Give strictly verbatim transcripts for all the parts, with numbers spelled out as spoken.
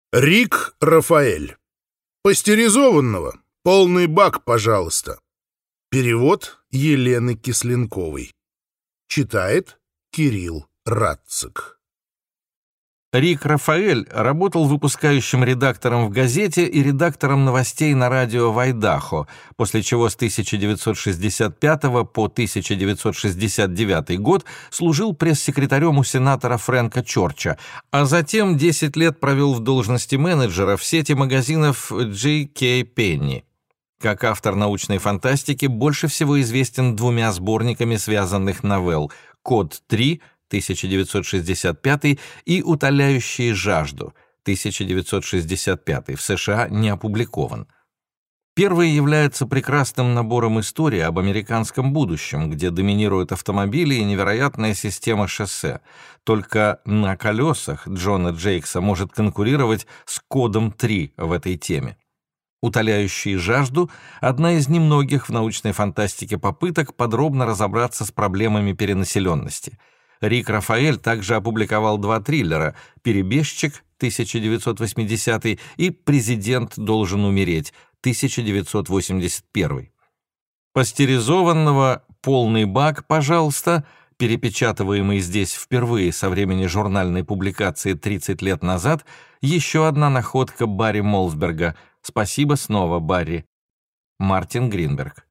Рик Рафаэль. Пастеризованного. Полный бак, пожалуйста. Перевод Елены Кисленковой. Читает Кирилл Радцик. Рик Рафаэль работал выпускающим редактором в газете и редактором новостей на радио в Айдахо, после чего с тысяча девятьсот шестьдесят пятого по тысяча девятьсот шестьдесят девятый год служил пресс-секретарем у сенатора Фрэнка Чорча, а затем десять лет провел в должности менеджера в сети магазинов Джей Кей Пенни. Как автор научной фантастики больше всего известен двумя сборниками связанных новелл «Код три» тысяча девятьсот шестьдесят пятый и «Утоляющие жажду» тысяча девятьсот шестьдесят пятый, в США не опубликован. Первый является прекрасным набором историй об американском будущем, где доминируют автомобили и невероятная система шоссе. Только на колесах Джона Джейкса может конкурировать с «Кодом три» в этой теме. «Утоляющие жажду» — одна из немногих в научной фантастике попыток подробно разобраться с проблемами перенаселенности. Рик Рафаэль также опубликовал два триллера «Перебежчик» тысяча девятьсот восьмидесятый и «Президент должен умереть» тысяча девятьсот восемьдесят первый. Пастеризованного «Полный бак, пожалуйста», перепечатываемый здесь впервые со времени журнальной публикации тридцать лет назад, еще одна находка Барри Молсберга. Спасибо снова, Барри. Мартин Гринберг.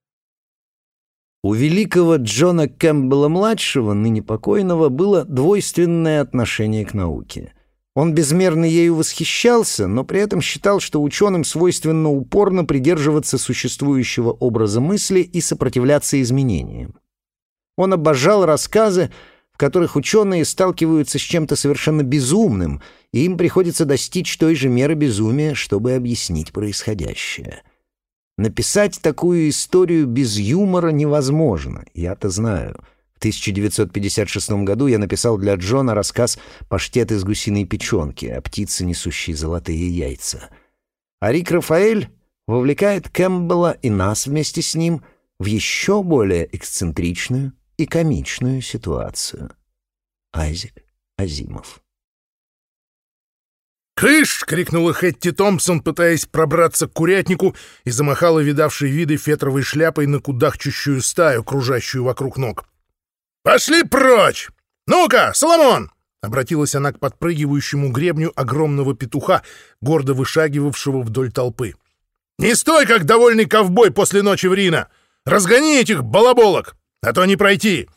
У великого Джона Кэмпбелла-младшего, ныне покойного, было двойственное отношение к науке. Он безмерно ею восхищался, но при этом считал, что ученым свойственно упорно придерживаться существующего образа мысли и сопротивляться изменениям. Он обожал рассказы, в которых ученые сталкиваются с чем-то совершенно безумным, и им приходится достичь той же меры безумия, чтобы объяснить происходящее. Написать такую историю без юмора невозможно, я-то знаю. В тысяча девятьсот пятьдесят шестом году я написал для Джона рассказ «Паштет из гусиной печенки» о птице, несущей золотые яйца. А Рик Рафаэль вовлекает Кэмпбелла и нас вместе с ним в еще более эксцентричную и комичную ситуацию. Айзек Азимов. «Кыш!» — крикнула Хэтти Томпсон, пытаясь пробраться к курятнику, и замахала видавшей виды фетровой шляпой на кудахчущую стаю, кружащую вокруг ног. «Пошли прочь! Ну-ка, Соломон!» — обратилась она к подпрыгивающему гребню огромного петуха, гордо вышагивавшего вдоль толпы. «Не стой, как довольный ковбой после ночи в Рино! Разгони этих балаболок, а то не пройти!»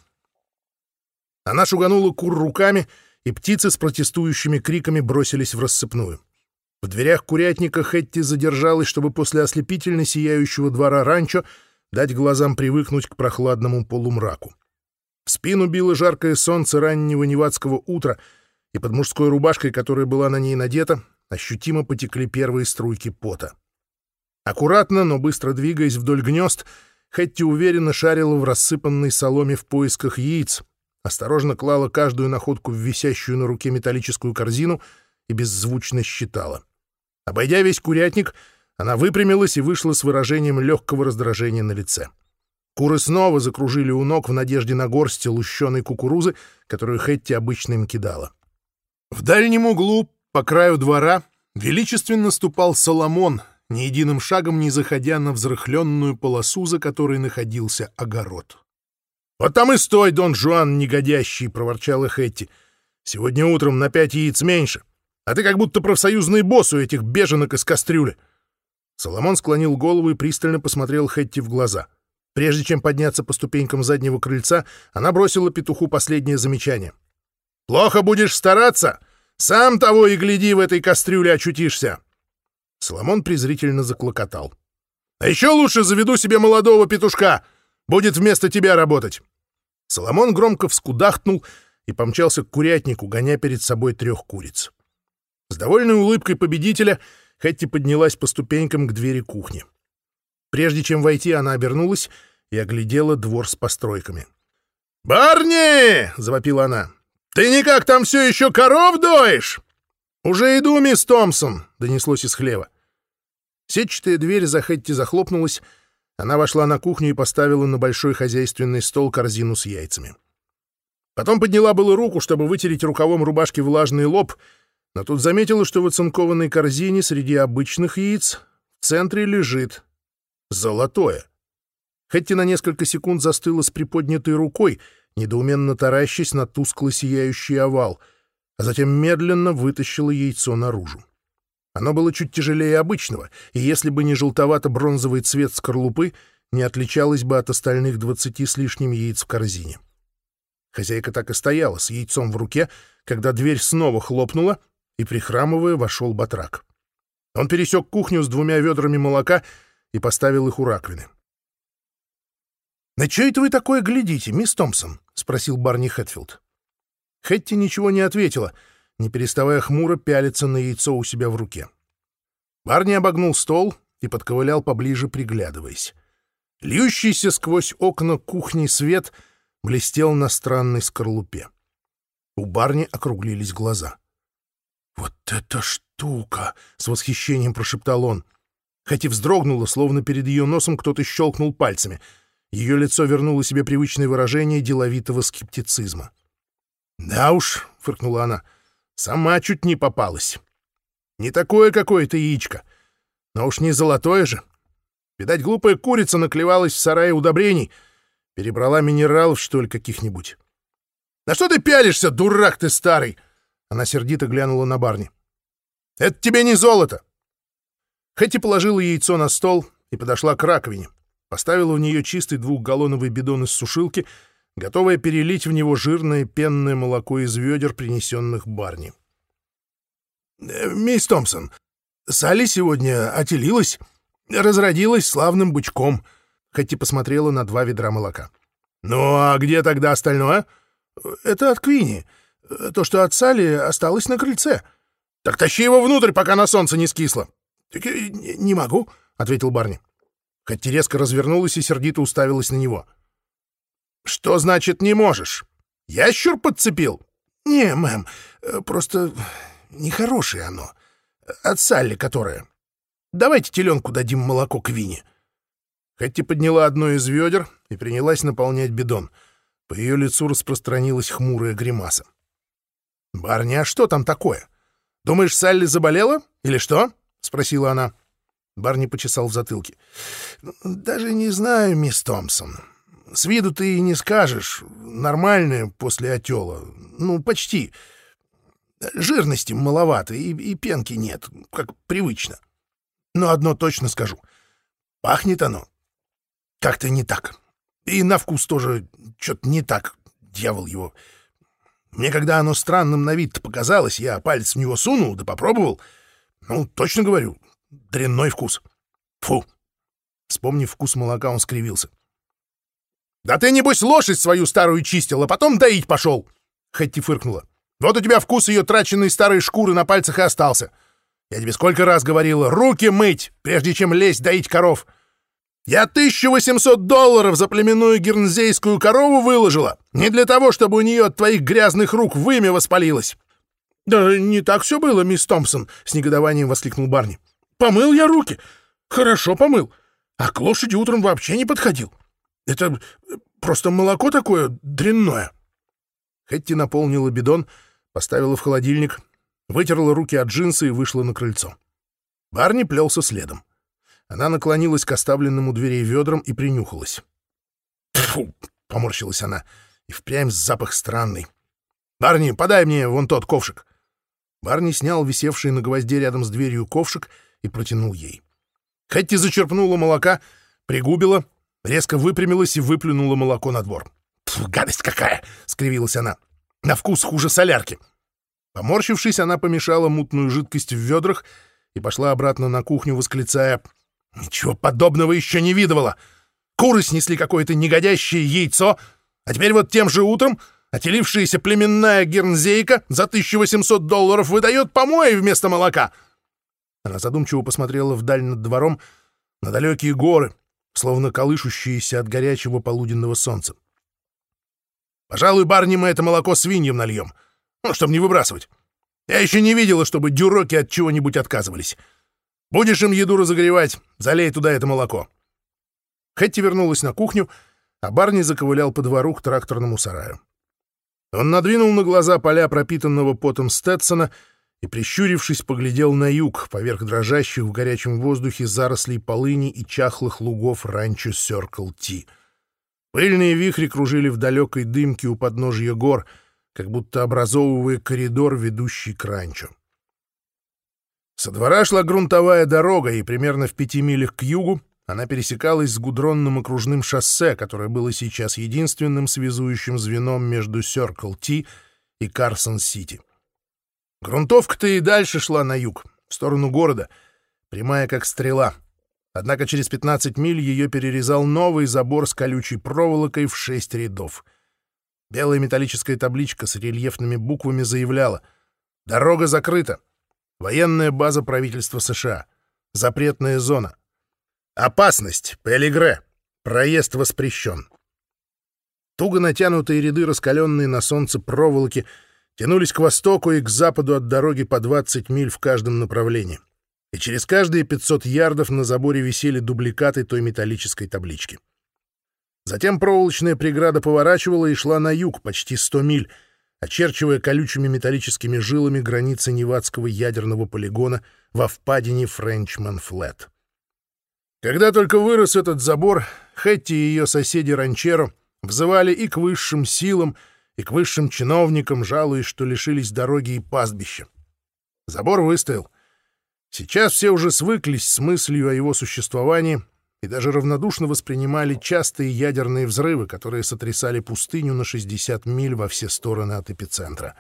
Она шуганула кур руками, и птицы с протестующими криками бросились в рассыпную. В дверях курятника Хэтти задержалась, чтобы после ослепительно сияющего двора ранчо дать глазам привыкнуть к прохладному полумраку. В спину било жаркое солнце раннего невадского утра, и под мужской рубашкой, которая была на ней надета, ощутимо потекли первые струйки пота. Аккуратно, но быстро двигаясь вдоль гнезд, Хэтти уверенно шарила в рассыпанной соломе в поисках яиц, осторожно клала каждую находку в висящую на руке металлическую корзину и беззвучно считала. Обойдя весь курятник, она выпрямилась и вышла с выражением легкого раздражения на лице. Куры снова закружили у ног в надежде на горсть лущеной кукурузы, которую Хэтти обычно им кидала. В дальнем углу, по краю двора, величественно ступал Соломон, ни единым шагом не заходя на взрыхленную полосу, за которой находился огород. «Вот там и стой, Дон Жуан негодящий!» — проворчала Хэтти. «Сегодня утром на пять яиц меньше, а ты как будто профсоюзный босс у этих беженок из кастрюли». Соломон склонил голову и пристально посмотрел Хэтти в глаза. Прежде чем подняться по ступенькам заднего крыльца, она бросила петуху последнее замечание. «Плохо будешь стараться? Сам того и гляди, в этой кастрюле очутишься!» Соломон презрительно заклокотал. «А еще лучше заведу себе молодого петушка! Будет вместо тебя работать!» Соломон громко вскудахтнул и помчался к курятнику, гоня перед собой трех куриц. С довольной улыбкой победителя Хэтти поднялась по ступенькам к двери кухни. Прежде чем войти, она обернулась и оглядела двор с постройками. «Барни!» — завопила она. «Ты никак там все еще коров доишь?» «Уже иду, мисс Томпсон!» — донеслось из хлева. Сетчатая дверь за Хэтти захлопнулась. Она вошла на кухню и поставила на большой хозяйственный стол корзину с яйцами. Потом подняла было руку, чтобы вытереть рукавом рубашки влажный лоб, Но тут заметила, что в оцинкованной корзине среди обычных яиц в центре лежит золотое. Хэтти на несколько секунд застыла с приподнятой рукой, недоуменно таращась на тускло сияющий овал, а затем медленно вытащила яйцо наружу. Оно было чуть тяжелее обычного, и если бы не желтовато-бронзовый цвет скорлупы, не отличалось бы от остальных двадцати с лишним яиц в корзине. Хозяйка так и стояла с яйцом в руке, когда дверь снова хлопнула, и, прихрамывая, вошел батрак. Он пересек кухню с двумя ведрами молока и поставил их у раковины. «На чё это вы такое глядите, мисс Томпсон?» — спросил Барни Хэтфилд. Хэтти ничего не ответила, не переставая хмуро пялиться на яйцо у себя в руке. Барни обогнул стол и подковылял поближе, приглядываясь. Льющийся сквозь окна кухни свет блестел на странной скорлупе. У Барни округлились глаза. «Вот это штука!» — с восхищением прошептал он. Хэтти вздрогнула, словно перед ее носом кто-то щелкнул пальцами. Ее лицо вернуло себе привычное выражение деловитого скептицизма. «Да уж», — фыркнула она, — «сама чуть не попалась. Не такое какое-то яичко, но уж не золотое же. Видать, глупая курица наклевалась в сарае удобрений, перебрала минералов, что ли, каких-нибудь. На что ты пялишься, дурак ты старый?» Она сердито глянула на Барни. «Это тебе не золото!» Хэтти положила яйцо на стол и подошла к раковине, поставила в нее чистый двухгаллоновый бидон из сушилки, готовая перелить в него жирное пенное молоко из ведер, принесенных Барни. «Мисс Томпсон, Салли сегодня отелилась, разродилась славным бычком». Хэтти посмотрела на два ведра молока. «Ну а где тогда остальное?» «Это от Квинни. То, что от Салли, осталось на крыльце». «Так тащи его внутрь, пока на солнце не скисло». «Так не могу», — ответил Барни. Хэтти резко развернулась и сердито уставилась на него. «Что значит «не можешь»? Ящур подцепил?» «Не, мэм, просто нехорошее оно. От Салли, которая. Давайте теленку дадим молоко Квинни». Хэтти подняла одно из ведер и принялась наполнять бидон. По ее лицу распространилась хмурая гримаса. «Барни, а что там такое? Думаешь, Салли заболела? Или что?» — спросила она. Барни почесал в затылке. «Даже не знаю, мисс Томпсон. С виду ты и не скажешь. Нормальная после отела. Ну, почти. Жирности маловато, и, и пенки нет, как привычно. Но одно точно скажу. Пахнет оно как-то не так. И на вкус тоже что-то не так, дьявол его. Мне когда оно странным на вид показалось, я палец в него сунул да попробовал. Ну, точно говорю, дрянной вкус. Фу!» Вспомнив вкус молока, он скривился. «Да ты, небось, лошадь свою старую чистил, а потом доить пошел!» Хэтти фыркнула. «Вот у тебя вкус ее траченной старой шкуры на пальцах и остался. Я тебе сколько раз говорила, руки мыть, прежде чем лезть доить коров. Я тысячу восемьсот долларов за племенную гернзейскую корову выложила, не для того, чтобы у нее от твоих грязных рук вымя воспалилось». «Да не так все было, мисс Томпсон», — с негодованием воскликнул Барни. «Помыл я руки. Хорошо помыл. А к лошади утром вообще не подходил. Это просто молоко такое дрянное». Хэтти наполнила бидон, поставила в холодильник, вытерла руки от джинсы и вышла на крыльцо. Барни плелся следом. Она наклонилась к оставленным у дверей ведрам и принюхалась. «Фу!» — поморщилась она. И впрямь запах странный. «Барни, подай мне вон тот ковшик». Барни снял висевший на гвозде рядом с дверью ковшик и протянул ей. Хэтти зачерпнула молока, пригубила, резко выпрямилась и выплюнула молоко на двор. «Фу, гадость какая!» — скривилась она. «На вкус хуже солярки». Поморщившись, она помешала мутную жидкость в ведрах и пошла обратно на кухню, восклицая: «Ничего подобного еще не видывала! Куры снесли какое-то негодящее яйцо, а теперь вот тем же утром отелившаяся племенная гернзейка за тысячу восемьсот долларов выдает помои вместо молока». Она задумчиво посмотрела вдаль над двором, на далекие горы, словно колышущиеся от горячего полуденного солнца. «Пожалуй, Барни, мы это молоко свиньям нальем, ну, чтобы не выбрасывать. Я еще не видела, чтобы дюроки от чего-нибудь отказывались. Будешь им еду разогревать, залей туда это молоко». Хэтти вернулась на кухню, а Барни заковылял по двору к тракторному сараю. Он надвинул на глаза поля пропитанного потом Стетсона и, прищурившись, поглядел на юг, поверх дрожащих в горячем воздухе зарослей полыни и чахлых лугов ранчо Circle T. Пыльные вихри кружили в далекой дымке у подножья гор, как будто образовывая коридор, ведущий к ранчо. Со двора шла грунтовая дорога, и примерно в пяти милях к югу она пересекалась с гудронным окружным шоссе, которое было сейчас единственным связующим звеном между Circle T и Карсон-Сити. Грунтовка-то и дальше шла на юг, в сторону города, прямая как стрела. Однако через пятнадцать миль ее перерезал новый забор с колючей проволокой в шесть рядов. Белая металлическая табличка с рельефными буквами заявляла: «Дорога закрыта. Военная база правительства США. Запретная зона. Опасность. Пелигре. Проезд воспрещен». Туго натянутые ряды раскаленные на солнце проволоки тянулись к востоку и к западу от дороги по двадцать миль в каждом направлении. И через каждые пятьсот ярдов на заборе висели дубликаты той металлической таблички. Затем проволочная преграда поворачивала и шла на юг почти сто миль, очерчивая колючими металлическими жилами границы Невадского ядерного полигона во впадине Френчман-Флет. Когда только вырос этот забор, Хэтти и ее соседи-ранчеро взывали и к высшим силам, и к высшим чиновникам, жалуясь, что лишились дороги и пастбища. Забор выстоял. Сейчас все уже свыклись с мыслью о его существовании и даже равнодушно воспринимали частые ядерные взрывы, которые сотрясали пустыню на шестьдесят миль во все стороны от эпицентра.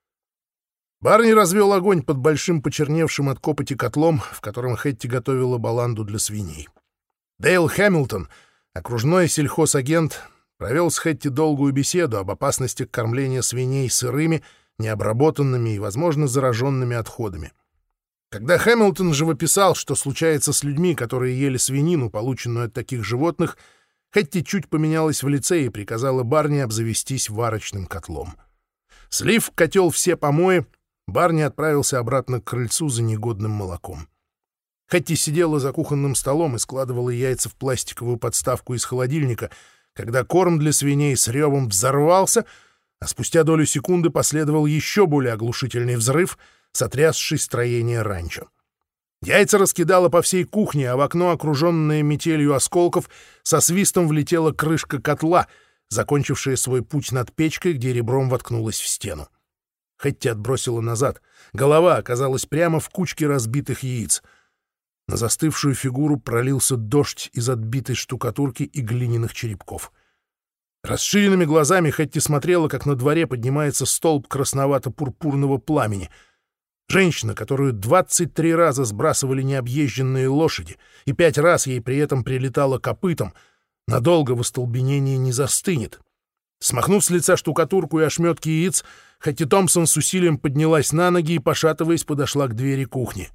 Барни развел огонь под большим почерневшим от копоти котлом, в котором Хэтти готовила баланду для свиней. Дейл Хэмилтон, окружной сельхозагент, провел с Хэтти долгую беседу об опасности кормления свиней сырыми, необработанными и, возможно, зараженными отходами. Когда Хэмилтон живописал, что случается с людьми, которые ели свинину, полученную от таких животных, Хэтти чуть поменялась в лице и приказала Барни обзавестись варочным котлом. Слив в котел все помои, Барни отправился обратно к крыльцу за негодным молоком. Хэтти сидела за кухонным столом и складывала яйца в пластиковую подставку из холодильника, когда корм для свиней с ревом взорвался, а спустя долю секунды последовал еще более оглушительный взрыв, сотрясший строение ранчо. Яйца раскидало по всей кухне, а в окно, окруженное метелью осколков, со свистом влетела крышка котла, закончившая свой путь над печкой, где ребром воткнулась в стену. Хэтти отбросила назад. Голова оказалась прямо в кучке разбитых яиц. На застывшую фигуру пролился дождь из отбитой штукатурки и глиняных черепков. Расширенными глазами Хэтти смотрела, как на дворе поднимается столб красновато-пурпурного пламени. Женщина, которую двадцать три раза сбрасывали необъезженные лошади, и пять раз ей при этом прилетало копытом, надолго в остолбенении не застынет. Смахнув с лица штукатурку и ошметки яиц, Хэтти Томпсон с усилием поднялась на ноги и, пошатываясь, подошла к двери кухни.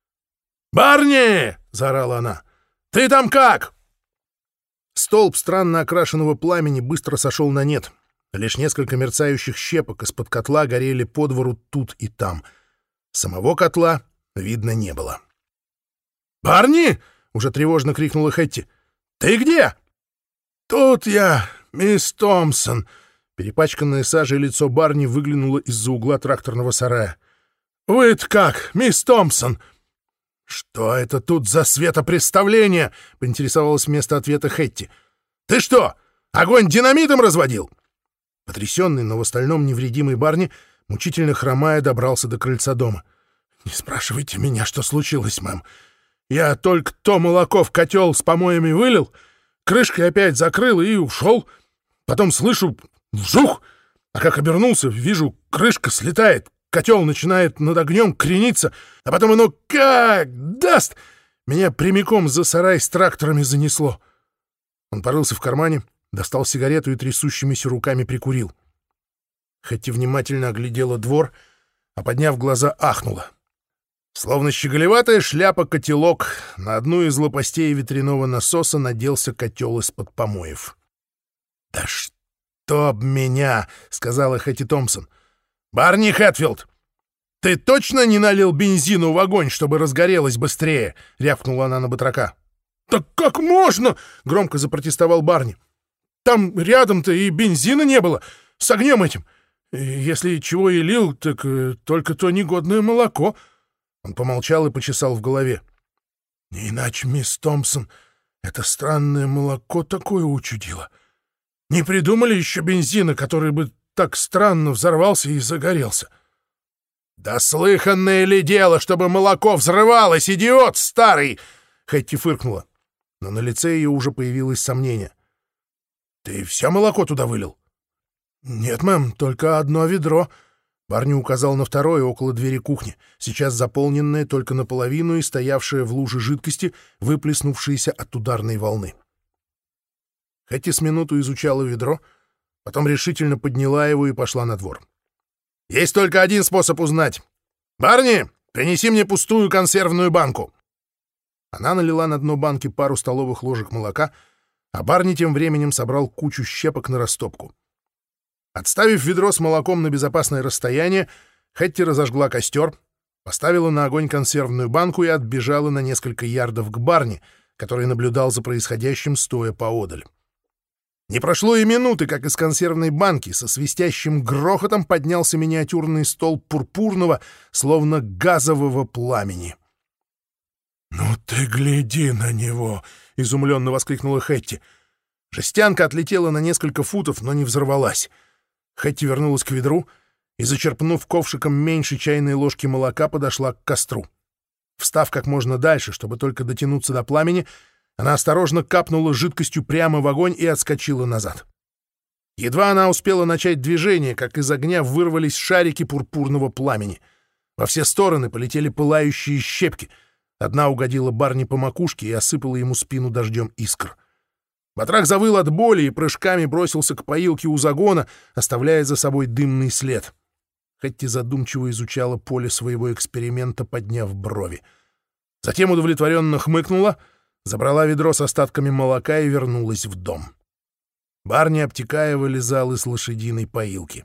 «Барни!» — заорала она. «Ты там как?» Столб странно окрашенного пламени быстро сошел на нет. Лишь несколько мерцающих щепок из-под котла горели по двору тут и там. Самого котла видно не было. «Барни!» — уже тревожно крикнула Хэтти. «Ты где?» «Тут я, мисс Томпсон!» Перепачканное сажей лицо Барни выглянуло из-за угла тракторного сарая. «Вы-то как, мисс Томпсон?» «Что это тут за светопредставление?» — поинтересовалась вместо ответа Хэтти. «Ты что, огонь динамитом разводил?» Потрясенный, но в остальном невредимый Барни, мучительно хромая, добрался до крыльца дома. «Не спрашивайте меня, что случилось, мэм. Я только то молоко в котел с помоями вылил, крышкой опять закрыл и ушел. Потом слышу вжух, а как обернулся, вижу, крышка слетает, котел начинает над огнем крениться, а потом оно как даст! Меня прямиком за сарай с тракторами занесло». Он порылся в кармане, достал сигарету и трясущимися руками прикурил. Хэтти внимательно оглядела двор, а, подняв глаза, ахнула. Словно щеголеватая шляпа-котелок, на одну из лопастей ветряного насоса наделся котел из-под помоев. «Да чтоб меня!» — сказала Хэтти Томпсон. «Барни Хэтфилд, ты точно не налил бензину в огонь, чтобы разгорелось быстрее?» — рявкнула она на батрака. «Так как можно?» — громко запротестовал Барни. «Там рядом-то и бензина не было. С огнем этим. Если чего и лил, так э, только то негодное молоко». Он помолчал и почесал в голове. «Не иначе, мисс Томпсон, это странное молоко такое учудило. Не придумали еще бензина, который бы так странно взорвался и загорелся». «Да слыханное ли дело, чтобы молоко взрывалось, идиот старый!» Хэтти фыркнула, но на лице ее уже появилось сомнение. «Ты все молоко туда вылил?» «Нет, мэм, только одно ведро». Барни указал на второе около двери кухни, сейчас заполненное только наполовину и стоявшее в луже жидкости, выплеснувшееся от ударной волны. Хэтти с минуту изучала ведро, потом решительно подняла его и пошла на двор. «Есть только один способ узнать. Барни, принеси мне пустую консервную банку». Она налила на дно банки пару столовых ложек молока, а Барни тем временем собрал кучу щепок на растопку. Отставив ведро с молоком на безопасное расстояние, Хэтти разожгла костер, поставила на огонь консервную банку и отбежала на несколько ярдов к Барни, который наблюдал за происходящим, стоя поодаль. Не прошло и минуты, как из консервной банки со свистящим грохотом поднялся миниатюрный столб пурпурного, словно газового пламени. «Ну ты гляди на него!» — изумленно воскликнула Хэтти. Жестянка отлетела на несколько футов, но не взорвалась. Хэтти вернулась к ведру и, зачерпнув ковшиком меньше чайной ложки молока, подошла к костру. Встав как можно дальше, чтобы только дотянуться до пламени, она осторожно капнула жидкостью прямо в огонь и отскочила назад. Едва она успела начать движение, как из огня вырвались шарики пурпурного пламени. Во все стороны полетели пылающие щепки. Одна угодила Барни по макушке и осыпала ему спину дождем искр. Батрак завыл от боли и прыжками бросился к поилке у загона, оставляя за собой дымный след. Хэтти задумчиво изучала поле своего эксперимента, подняв брови. Затем удовлетворенно хмыкнула, забрала ведро с остатками молока и вернулась в дом. Барни, обтекая, вылезал из лошадиной поилки.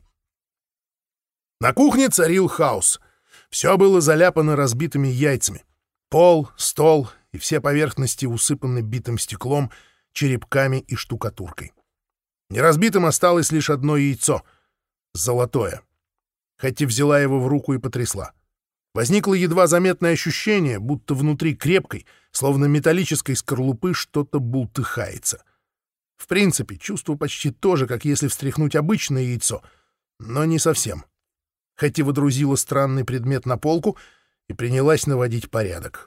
На кухне царил хаос. Все было заляпано разбитыми яйцами. Пол, стол и все поверхности усыпаны битым стеклом, черепками и штукатуркой. Неразбитым осталось лишь одно яйцо — золотое. Хэтти взяла его в руку и потрясла. Возникло едва заметное ощущение, будто внутри крепкой, словно металлической скорлупы, что-то бултыхается. В принципе, чувство почти то же, как если встряхнуть обычное яйцо, но не совсем. Хэтти водрузила странный предмет на полку и принялась наводить порядок.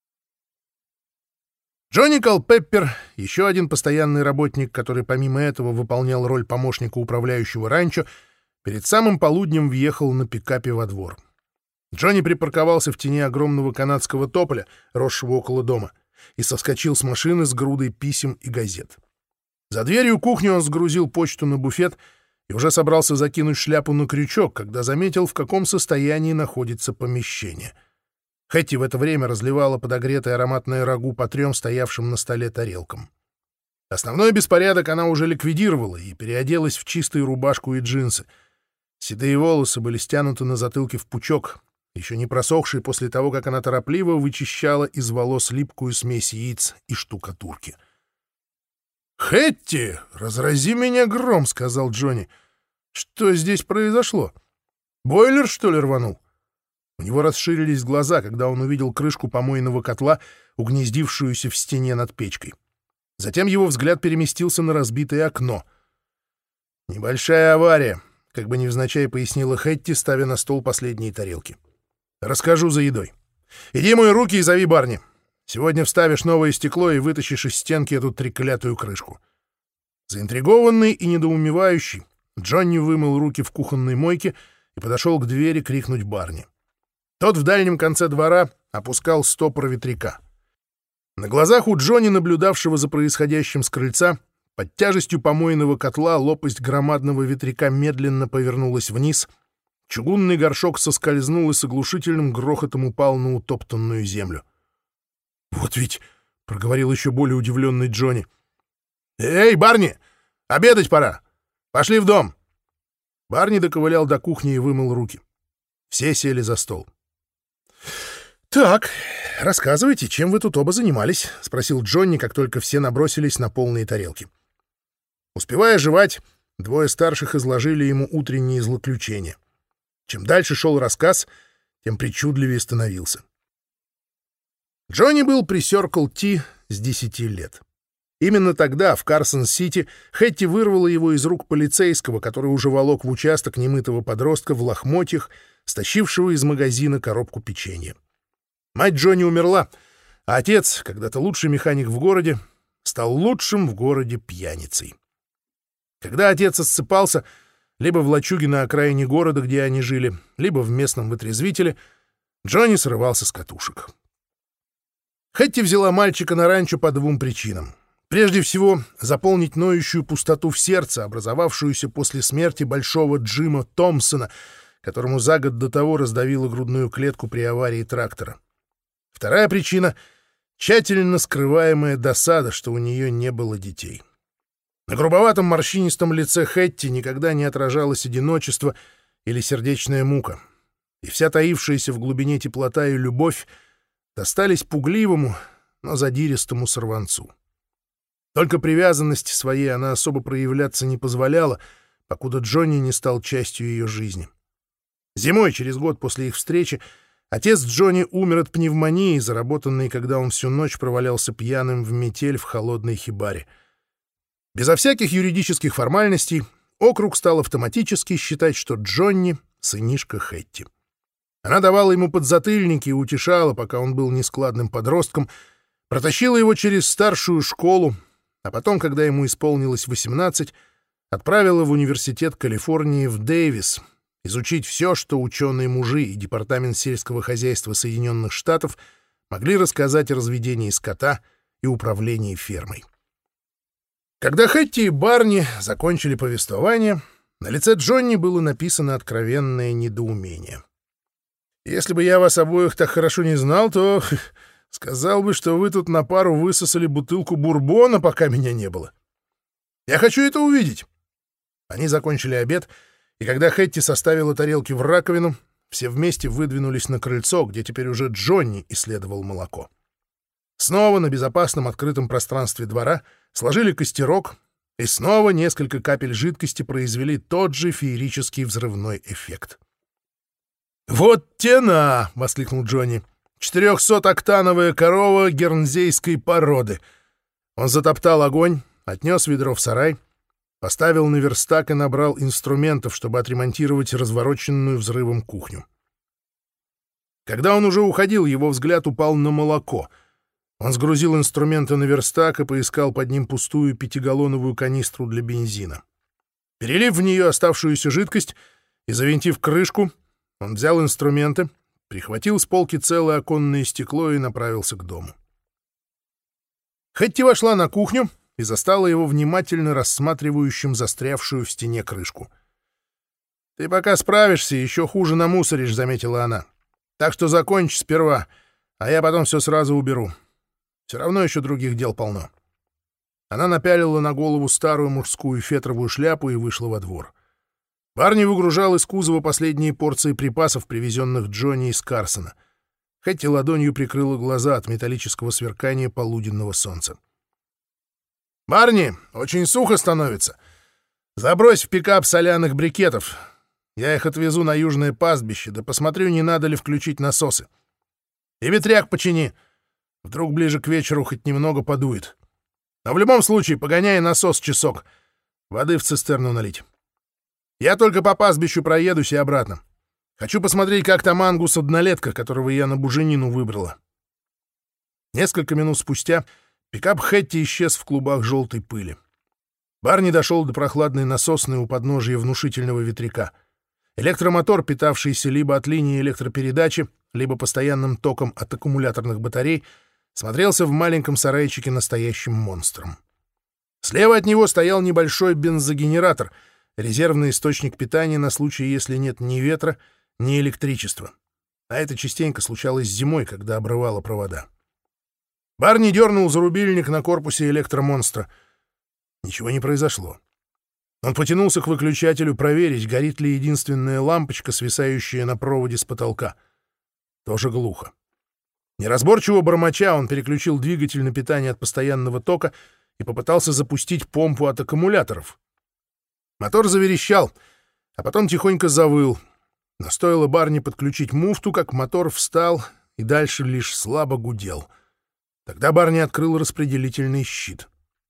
Джонни Калпеппер, еще один постоянный работник, который помимо этого выполнял роль помощника управляющего ранчо, перед самым полуднем въехал на пикапе во двор. Джонни припарковался в тени огромного канадского тополя, росшего около дома, и соскочил с машины с грудой писем и газет. За дверью кухни он сгрузил почту на буфет и уже собрался закинуть шляпу на крючок, когда заметил, в каком состоянии находится помещение. Хэтти в это время разливала подогретое ароматное рагу по трем стоявшим на столе тарелкам. Основной беспорядок она уже ликвидировала и переоделась в чистую рубашку и джинсы. Седые волосы были стянуты на затылке в пучок, еще не просохший после того, как она торопливо вычищала из волос липкую смесь яиц и штукатурки. «Хэтти, разрази меня гром!» — сказал Джонни. «Что здесь произошло? Бойлер, что ли, рванул?» У него расширились глаза, когда он увидел крышку помойного котла, угнездившуюся в стене над печкой. Затем его взгляд переместился на разбитое окно. «Небольшая авария», — как бы невзначай пояснила Хэтти, ставя на стол последние тарелки. «Расскажу за едой. Иди мой руки и зови Барни. Сегодня вставишь новое стекло и вытащишь из стенки эту треклятую крышку». Заинтригованный и недоумевающий, Джонни вымыл руки в кухонной мойке и подошел к двери крикнуть Барни. Тот в дальнем конце двора опускал стопор ветряка. На глазах у Джонни, наблюдавшего за происходящим с крыльца, под тяжестью помойного котла лопасть громадного ветряка медленно повернулась вниз, чугунный горшок соскользнул и с оглушительным грохотом упал на утоптанную землю. «Вот ведь!» — проговорил еще более удивленный Джонни. «Эй, Барни! Обедать пора! Пошли в дом!» Барни доковылял до кухни и вымыл руки. Все сели за стол. «Так, рассказывайте, чем вы тут оба занимались?» — спросил Джонни, как только все набросились на полные тарелки. Успевая жевать, двое старших изложили ему утренние злоключения. Чем дальше шел рассказ, тем причудливее становился. Джонни был при Circle T с десяти лет. Именно тогда, в Карсон-Сити, Хэтти вырвала его из рук полицейского, который уже волок в участок немытого подростка в лохмотьях, стащившего из магазина коробку печенья. Мать Джонни умерла, а отец, когда-то лучший механик в городе, стал лучшим в городе пьяницей. Когда отец отсыпался, либо в лачуге на окраине города, где они жили, либо в местном вытрезвителе, Джонни срывался с катушек. Хэтти взяла мальчика на ранчо по двум причинам. Прежде всего, заполнить ноющую пустоту в сердце, образовавшуюся после смерти большого Джима Томпсона, которому за год до того раздавило грудную клетку при аварии трактора. Вторая причина — тщательно скрываемая досада, что у нее не было детей. На грубоватом морщинистом лице Хэтти никогда не отражалось одиночество или сердечная мука, и вся таившаяся в глубине теплота и любовь достались пугливому, но задиристому сорванцу. Только привязанность своей она особо проявляться не позволяла, покуда Джонни не стал частью ее жизни. Зимой, через год после их встречи, отец Джонни умер от пневмонии, заработанной, когда он всю ночь провалялся пьяным в метель в холодной хибаре. Безо всяких юридических формальностей округ стал автоматически считать, что Джонни — сынишка Хэтти. Она давала ему подзатыльники и утешала, пока он был нескладным подростком, протащила его через старшую школу, а потом, когда ему исполнилось восемнадцать, отправила в университет Калифорнии в Дэвис изучить все, что ученые-мужи и Департамент сельского хозяйства Соединенных Штатов могли рассказать о разведении скота и управлении фермой. Когда Хэтти и Барни закончили повествование, на лице Джонни было написано откровенное недоумение. «Если бы я вас обоих так хорошо не знал, то сказал бы, что вы тут на пару высосали бутылку бурбона, пока меня не было. Я хочу это увидеть». Они закончили обед, и когда Хэтти составила тарелки в раковину, все вместе выдвинулись на крыльцо, где теперь уже Джонни исследовал молоко. Снова на безопасном открытом пространстве двора сложили костерок, и снова несколько капель жидкости произвели тот же феерический взрывной эффект. «Вот тена!» — воскликнул Джонни. «Четырехсотоктановая корова гернзейской породы». Он затоптал огонь, отнес ведро в сарай, поставил на верстак и набрал инструментов, чтобы отремонтировать развороченную взрывом кухню. Когда он уже уходил, его взгляд упал на молоко. Он сгрузил инструменты на верстак и поискал под ним пустую пятигаллоновую канистру для бензина. Перелив в нее оставшуюся жидкость и завинтив крышку, он взял инструменты, прихватил с полки целое оконное стекло и направился к дому. Хэтти вошла на кухню и застала его внимательно рассматривающим застрявшую в стене крышку. «Ты пока справишься, еще хуже намусоришь», — заметила она. «Так что закончи сперва, а я потом все сразу уберу. Все равно еще других дел полно». Она напялила на голову старую мужскую фетровую шляпу и вышла во двор. Барни выгружал из кузова последние порции припасов, привезенных Джонни из Карсона. Хэтти ладонью прикрыла глаза от металлического сверкания полуденного солнца. «Барни, очень сухо становится. Забрось в пикап соляных брикетов. Я их отвезу на южное пастбище, да посмотрю, не надо ли включить насосы. И ветряк почини. Вдруг ближе к вечеру хоть немного подует. Но в любом случае погоняй насос часок. Воды в цистерну налить. Я только по пастбищу проедусь и обратно. Хочу посмотреть, как там ангус-однолетка, которого я на буженину выбрала». Несколько минут спустя пикап Хэтти исчез в клубах желтой пыли. Барни дошел до прохладной насосной у подножия внушительного ветряка. Электромотор, питавшийся либо от линии электропередачи, либо постоянным током от аккумуляторных батарей, смотрелся в маленьком сарайчике настоящим монстром. Слева от него стоял небольшой бензогенератор, резервный источник питания на случай, если нет ни ветра, ни электричества. А это частенько случалось зимой, когда обрывало провода. Барни дернул за рубильник на корпусе электромонстра. Ничего не произошло. Он потянулся к выключателю проверить, горит ли единственная лампочка, свисающая на проводе с потолка. Тоже глухо. Неразборчиво бормоча, он переключил двигатель на питание от постоянного тока и попытался запустить помпу от аккумуляторов. Мотор заверещал, а потом тихонько завыл. Но стоило Барни подключить муфту, как мотор встал и дальше лишь слабо гудел. Тогда Барни открыл распределительный щит.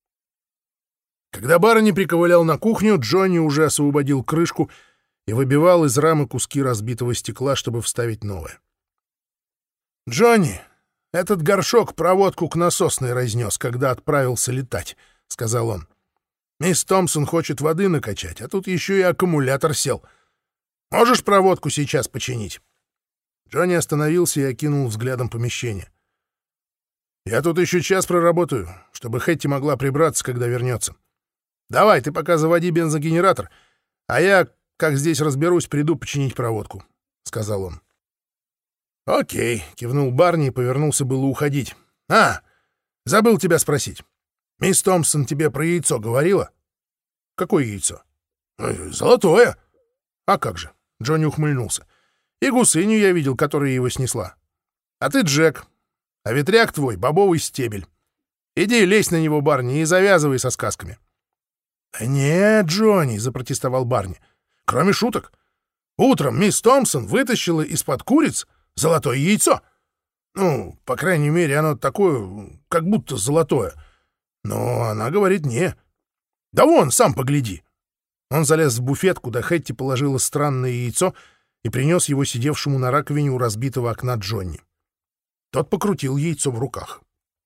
Когда Барни приковылял на кухню, Джонни уже освободил крышку и выбивал из рамы куски разбитого стекла, чтобы вставить новое. «Джонни, этот горшок проводку к насосной разнес, когда отправился летать», — сказал он. «Мисс Томпсон хочет воды накачать, а тут еще и аккумулятор сел. Можешь проводку сейчас починить?» Джонни остановился и окинул взглядом помещение. «Я тут еще час проработаю, чтобы Хэтти могла прибраться, когда вернется. Давай, ты пока заводи бензогенератор, а я, как здесь разберусь, приду починить проводку», — сказал он. «Окей», — кивнул Барни и повернулся было уходить. «А, забыл тебя спросить. Мисс Томпсон тебе про яйцо говорила?» «Какое яйцо?» «Золотое». «А как же?» — Джонни ухмыльнулся. «И гусыню я видел, которая его снесла. А ты Джек, а ветряк твой — бобовый стебель. Иди лезь на него, Барни, и завязывай со сказками». «Да нет, Джонни», — запротестовал Барни. «Кроме шуток. Утром мисс Томпсон вытащила из-под куриц золотое яйцо. Ну, по крайней мере, оно такое, как будто золотое. Но она говорит не. Да вон, сам погляди». Он залез в буфет, куда Хэтти положила странное яйцо, и принес его сидевшему на раковине у разбитого окна Джонни. Тот покрутил яйцо в руках.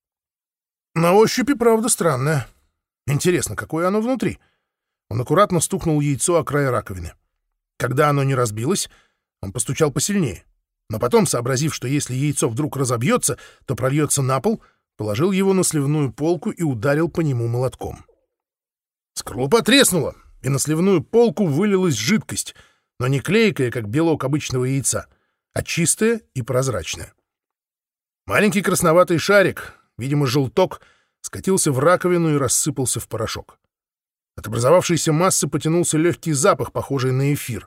На ощупь и правда странное. Интересно, какое оно внутри? Он аккуратно стукнул яйцо о край раковины. Когда оно не разбилось, он постучал посильнее. Но потом, сообразив, что если яйцо вдруг разобьется, то прольется на пол, положил его на сливную полку и ударил по нему молотком. Скорлупа треснула, и на сливную полку вылилась жидкость, но не клейкая, как белок обычного яйца, а чистая и прозрачная. Маленький красноватый шарик, видимо, желток, скатился в раковину и рассыпался в порошок. От образовавшейся массы потянулся легкий запах, похожий на эфир.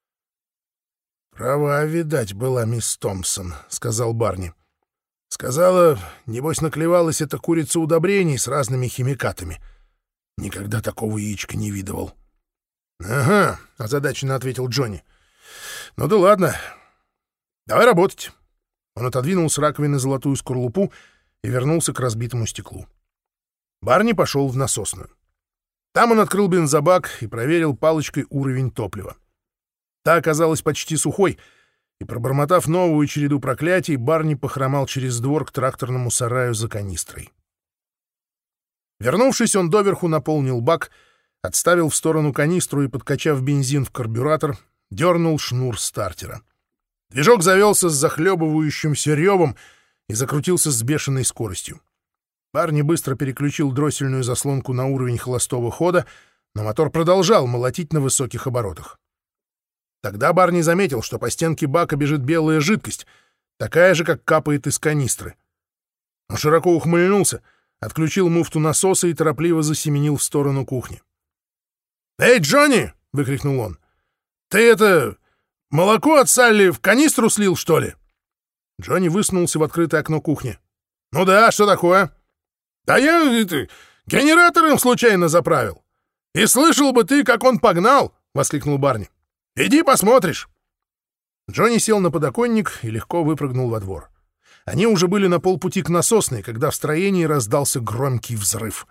«Права, видать, была мисс Томпсон», — сказал Барни. «Сказала, небось, наклевалась эта курица удобрений с разными химикатами. Никогда такого яичка не видывал». «Ага», — озадаченно ответил Джонни. «Ну да ладно. Давай работать». Он отодвинул с раковины золотую скорлупу и вернулся к разбитому стеклу. Барни пошел в насосную. Там он открыл бензобак и проверил палочкой уровень топлива. Та оказалась почти сухой, и, пробормотав новую череду проклятий, Барни похромал через двор к тракторному сараю за канистрой. Вернувшись, он доверху наполнил бак, отставил в сторону канистру и, подкачав бензин в карбюратор, дернул шнур стартера. Движок завелся с захлебывающимся ревом и закрутился с бешеной скоростью. Барни быстро переключил дроссельную заслонку на уровень холостого хода, но мотор продолжал молотить на высоких оборотах. Тогда Барни заметил, что по стенке бака бежит белая жидкость, такая же, как капает из канистры. Он широко ухмыльнулся, отключил муфту насоса и торопливо засеменил в сторону кухни. «Эй, Джонни!» — выкрикнул он. «Ты это... молоко от Салли в канистру слил, что ли?» Джонни высунулся в открытое окно кухни. «Ну да, что такое?» «Да я это, генератором случайно заправил. И слышал бы ты, как он погнал!» — воскликнул Барни. «Иди посмотришь!» Джонни сел на подоконник и легко выпрыгнул во двор. Они уже были на полпути к насосной, когда в строении раздался громкий взрыв.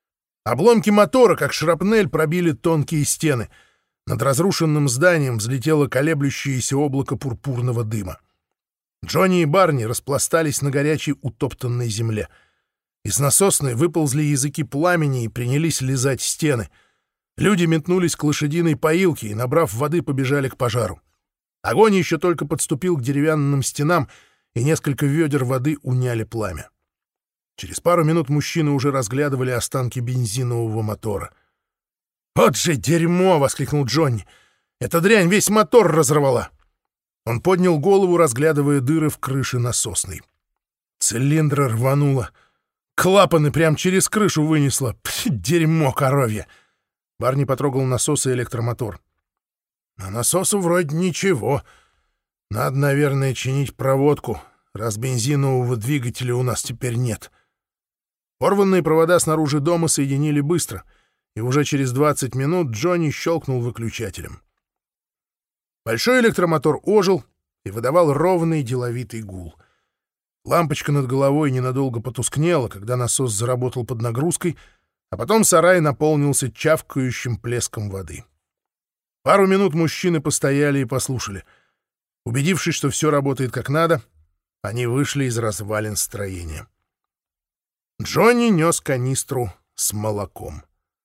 Обломки мотора, как шрапнель, пробили тонкие стены. Над разрушенным зданием взлетело колеблющееся облако пурпурного дыма. Джонни и Барни распластались на горячей утоптанной земле. Из насосной выползли языки пламени и принялись лизать стены. Люди метнулись к лошадиной поилке и, набрав воды, побежали к пожару. Огонь еще только подступил к деревянным стенам, и несколько ведер воды уняли пламя. Через пару минут мужчины уже разглядывали останки бензинового мотора. «Вот же дерьмо!» — воскликнул Джонни. «Эта дрянь весь мотор разорвала!» Он поднял голову, разглядывая дыры в крыше насосной. Цилиндр рвануло. Клапаны прямо через крышу вынесло. Пф, дерьмо коровье! Барни потрогал насос и электромотор. «А насосу вроде ничего. Надо, наверное, чинить проводку, раз бензинового двигателя у нас теперь нет». Порванные провода снаружи дома соединили быстро, и уже через двадцать минут Джонни щелкнул выключателем. Большой электромотор ожил и выдавал ровный деловитый гул. Лампочка над головой ненадолго потускнела, когда насос заработал под нагрузкой, а потом сарай наполнился чавкающим плеском воды. Пару минут мужчины постояли и послушали. Убедившись, что все работает как надо, они вышли из развалин строения. Джонни нес канистру с молоком.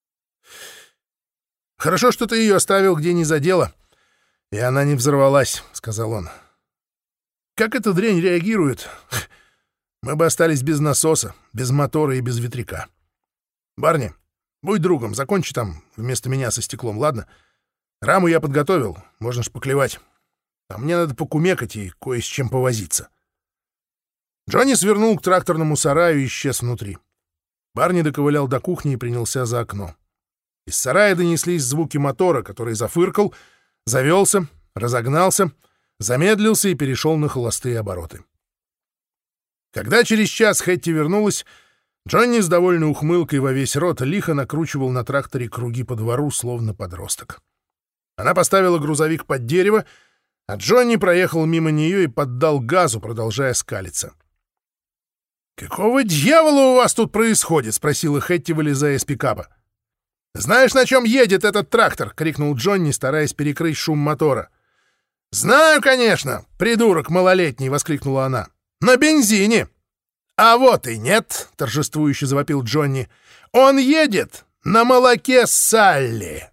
«Хорошо, что ты ее оставил где не задело, и она не взорвалась», — сказал он. «Как эта дрянь реагирует? Мы бы остались без насоса, без мотора и без ветряка. Барни, будь другом, закончи там вместо меня со стеклом, ладно? Раму я подготовил, можно шпаклевать. А мне надо покумекать и кое с чем повозиться». Джонни свернул к тракторному сараю и исчез внутри. Барни доковылял до кухни и принялся за окно. Из сарая донеслись звуки мотора, который зафыркал, завелся, разогнался, замедлился и перешел на холостые обороты. Когда через час Хэтти вернулась, Джонни с довольной ухмылкой во весь рот лихо накручивал на тракторе круги по двору, словно подросток. Она поставила грузовик под дерево, а Джонни проехал мимо нее и поддал газу, продолжая скалиться. «Какого дьявола у вас тут происходит?» — спросила Хэтти, вылезая из пикапа. «Знаешь, на чем едет этот трактор?» — крикнул Джонни, стараясь перекрыть шум мотора. «Знаю, конечно, придурок малолетний!» — воскликнула она. «На бензине!» «А вот и нет!» — торжествующе завопил Джонни. «Он едет на молоке Салли!»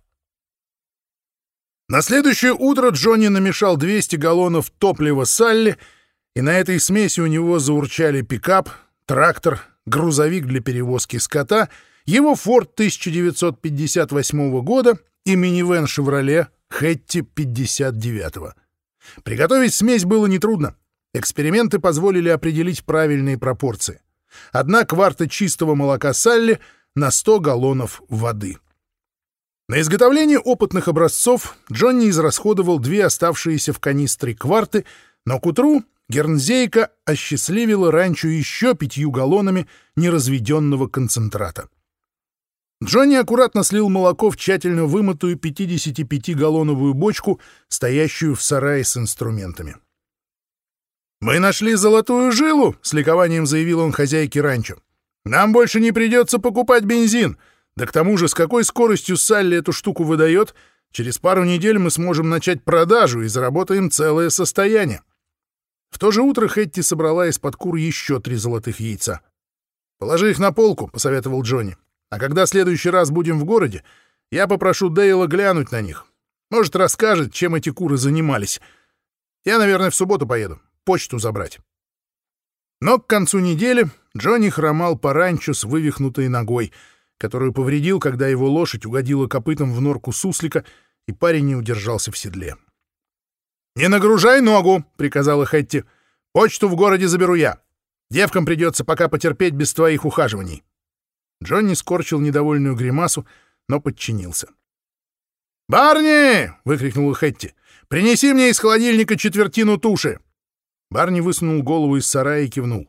На следующее утро Джонни намешал двести галлонов топлива Салли, и на этой смеси у него заурчали пикап, трактор, грузовик для перевозки скота, его «Форд» тысяча девятьсот пятьдесят восьмого года и минивэн «Шевроле» Хэтти пятьдесят девятого. Приготовить смесь было нетрудно. Эксперименты позволили определить правильные пропорции. Одна кварта чистого молока Салли на сто галлонов воды. На изготовление опытных образцов Джонни израсходовал две оставшиеся в канистре кварты, но к утру Гернзейка осчастливила ранчо еще пятью галлонами неразведенного концентрата. Джонни аккуратно слил молоко в тщательно вымытую пятидесятипятигаллоновую бочку, стоящую в сарае с инструментами. «Мы нашли золотую жилу!» — с ликованием заявил он хозяйке ранчо. «Нам больше не придется покупать бензин. Да к тому же, с какой скоростью Салли эту штуку выдает, через пару недель мы сможем начать продажу и заработаем целое состояние». В то же утро Хэтти собрала из-под кур еще три золотых яйца. «Положи их на полку», — посоветовал Джонни. «А когда в следующий раз будем в городе, я попрошу Дейла глянуть на них. Может, расскажет, чем эти куры занимались. Я, наверное, в субботу поеду. Почту забрать». Но к концу недели Джонни хромал по ранчо с вывихнутой ногой, которую повредил, когда его лошадь угодила копытом в норку суслика, и парень не удержался в седле. «Не нагружай ногу!» — приказала Хэтти. «Почту в городе заберу я. Девкам придется пока потерпеть без твоих ухаживаний». Джонни скорчил недовольную гримасу, но подчинился. «Барни!» — выкрикнула Хэтти. «Принеси мне из холодильника четвертину туши!» Барни высунул голову из сарая и кивнул.